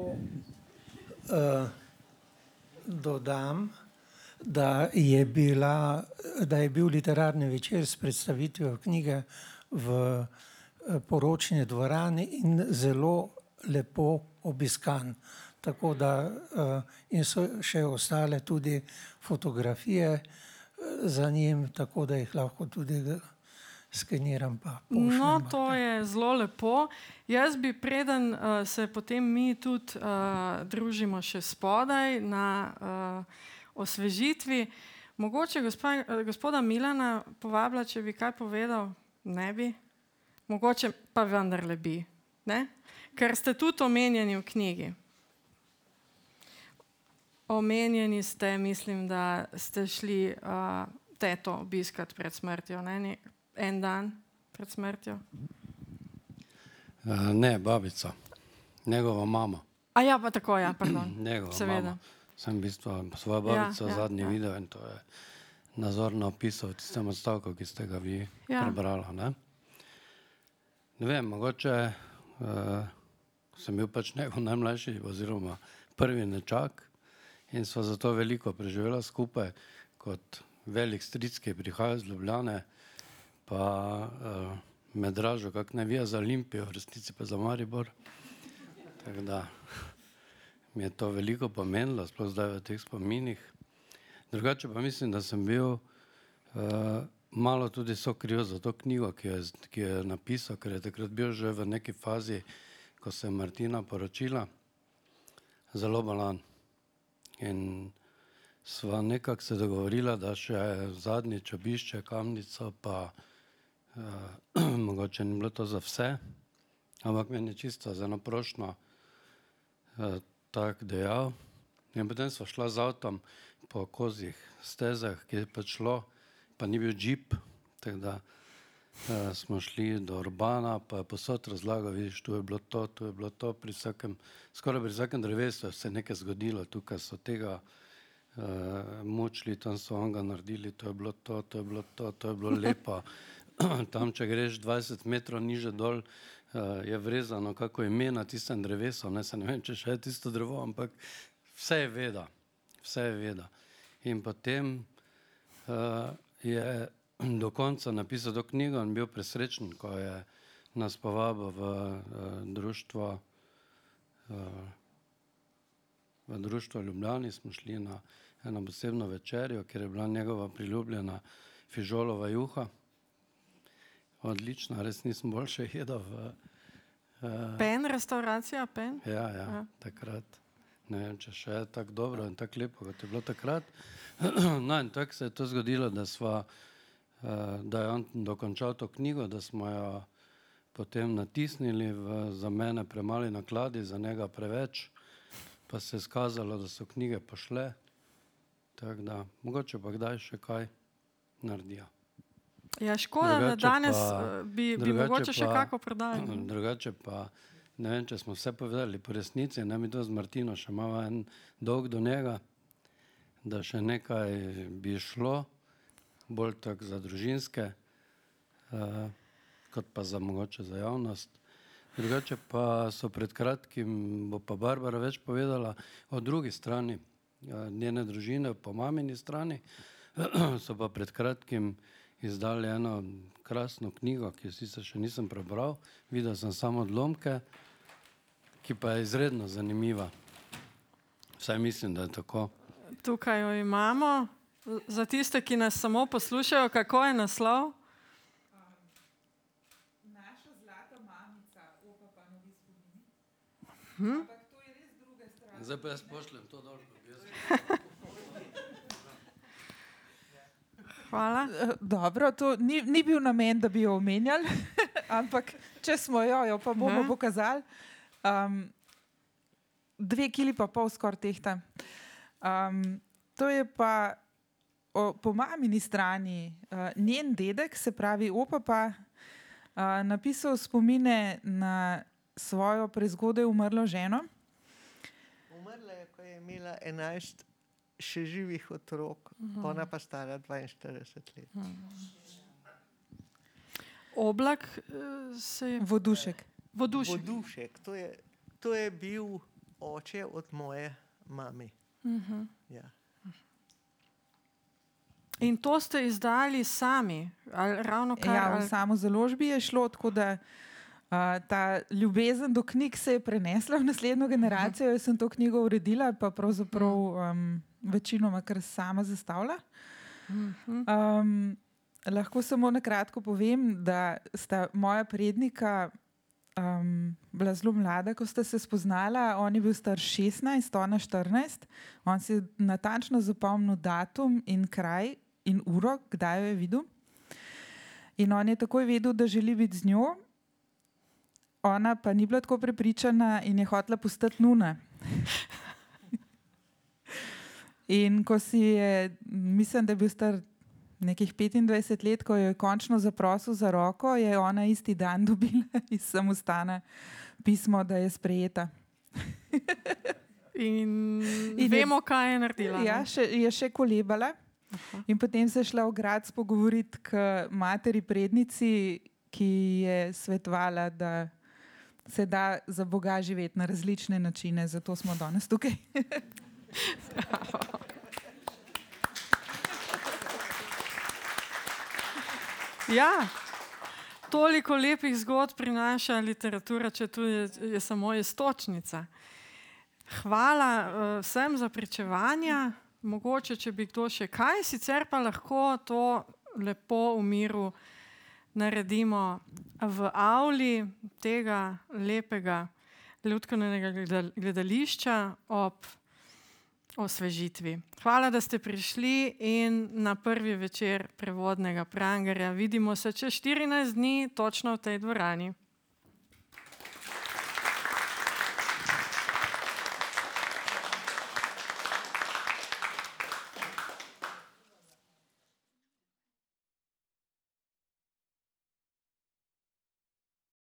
dodam, da je bil literarni večer s predstavitvijo knjige v poročni dvorani in zelo lepo obiskan. Tako da in so še ostale tudi fotografije za njim, tako da jih lahko tudi skeniram pa pošljem. No, to je zelo lepo. Jaz bi, preden se potem mi tudi družimo še spodaj na osvežitvi, Mogoče gospoda Milana povabila, če bi kaj povedal, ne bi. Mogoče pa vendarle bi, ne? Ker ste tudi omenjeni v knjigi. Omenjeni ste, mislim, da ste šli teto obiskati pred smrtjo, ne? En dan pred smrtjo. Ne, babica. Njegova mama. A ja, pa tako, ja, pardon. Njegova Seveda. mama. Sem v bistvu svojo babico zadnji video in to je nazorno opisal v tistem odstavku, ki ste ga vi prebrala. Ne vem, mogoče sem bil pač njegov najmlajši oziroma prvi nečak in sva zato veliko preživela skupaj kot velik stric, ki je prihajal z Ljubljane, pa me dražil, kak navija za Olimpijo, v resnici pa za Maribor. Tako da mi je to veliko pomenilo, sploh zdaj v teh spominih. Drugače pa mislim, da sem bil malo tudi sokriv za to knjigo, ki je napisal, ker je takrat bil že v neki fazi, ko se je Martina poročila, zelo bolan. In sva nekako se dogovorila, da še zadnjič obišče Kamnico, pa mogoče ni bilo to za vse, ampak meni je čisto za eno prošnjo tak dejal. In potem sva šla z avtom po kozjih stezah, ki je pač šlo, pa ni bil džip, tako da smo šli do Urbana, pa je posod razlagal, vidiš, tu je bilo to, skoraj pri vsakem drevesu se je nekaj zgodilo, tukaj so tega mučili, tam so onga naredili, to je bilo to je bilo lepo. Tam, če greš 20 metrov niže dol, je vrezano kako ime na tistem drevesu, ne vem, če še je tisto drevo, ampak vse je veda. In potem je do konca napisal to knjigo in bil presrečen, ko je nas povabil v društvo Ljubljani, smo šli na eno posebno večerjo, kjer je bila njegova priljubljena fižolova juha. Odlična, res nisem boljše jedel v... Pen, restauracija, Pen? Ja, takrat. Ne vem, če še je tako dobro in tako lepo, kot je bilo takrat. No in tako se je to zgodilo, da je on dokončal to knjigo, da smo jo potem natisnili za mene premali nakladi, za njega preveč, pa se je skazalo, da so knjige pošle. Tako da, mogoče pa kdaj še kaj naredijo. Ja, škoda, da danes bi mogoče še kako prodali. Drugače pa, ne vem, če smo vse povedali po resnici, ne mi to z Martino še malo en dolg do njega, da še nekaj bi šlo, bolj tako za družinske, kot pa za mogoče za javnost. Drugače pa so pred kratkim, bo pa Barbara več povedala, o drugi strani njene družine, po mamini strani, so pa pred kratkim izdali eno krasno knjigo, ki jo sicer še nisem prebral, videl sem samo odlomke, ki pa je izredno zanimiva. Vsaj mislim, da je tako. Tukaj jo imamo. Za tiste, ki nas samo poslušajo, kako je naslov? Naša zlata mamica, opa pa novi spomini. Ampak to je res druga stran. Zdaj pa jaz pošljem to dol. Hvala. Dobro, to ni bil namen, da bi jo omenjali, ampak če smo jo pa bomo pokazali. 2,5 kili skoraj tehta. To je pa po mamini strani njen dedek, se pravi opa pa, napisal spomine na svojo prezgodaj umrlo ženo. Umrla je, ko je imela 11 še živih otrok, ona pa stara 42 let. Oblak se je... Vodušek. Vodušek, to je bil oče od moje mame. Ja. In to ste izdali sami? Ali ravno kar? Ja, v samo založbi je šlo, tako da ta ljubezen do knjig se je prenesla v naslednjo generacijo. Jaz sem to knjigo uredila, pa pravzaprav večinoma kar sama zastavila. Lahko samo na kratko povem, da sta moja prednika bila zelo mlada, ko sta se spoznala. On je bil star 16, ona 14. On si je natančno zapomnil datum in kraj in uro, kdaj jo je videl. In on je takoj vedel, da želi biti z njo. Ona pa ni bila tako prepričana in je hotela postati nuna. In ko si je, mislim, da je bil star nekih 25 let, ko jo je končno zaprosil za roko, je ona isti dan dobila iz samostana pismo, da je sprejeta. In vemo, kaj je naredila. Ja, je še kolebala. In potem se je šla v Graz pogovoriti k materi prednici, ki je svetovala, da se da za Boga živeti na različne načine. Zato smo danes tukaj. Ja, toliko lepih zgodb prinaša literatura, če tu je samo iztočnica. Hvala vsem za pričevanja. Mogoče, če bi kdo še kaj, sicer pa lahko to lepo v miru naredimo v avli tega lepega Lutkovnega gledališča ob osvežitvi. Hvala, da ste prišli in na prvi večer prevodnega Prangerja. Vidimo se čez 14 dni točno v tej dvorani.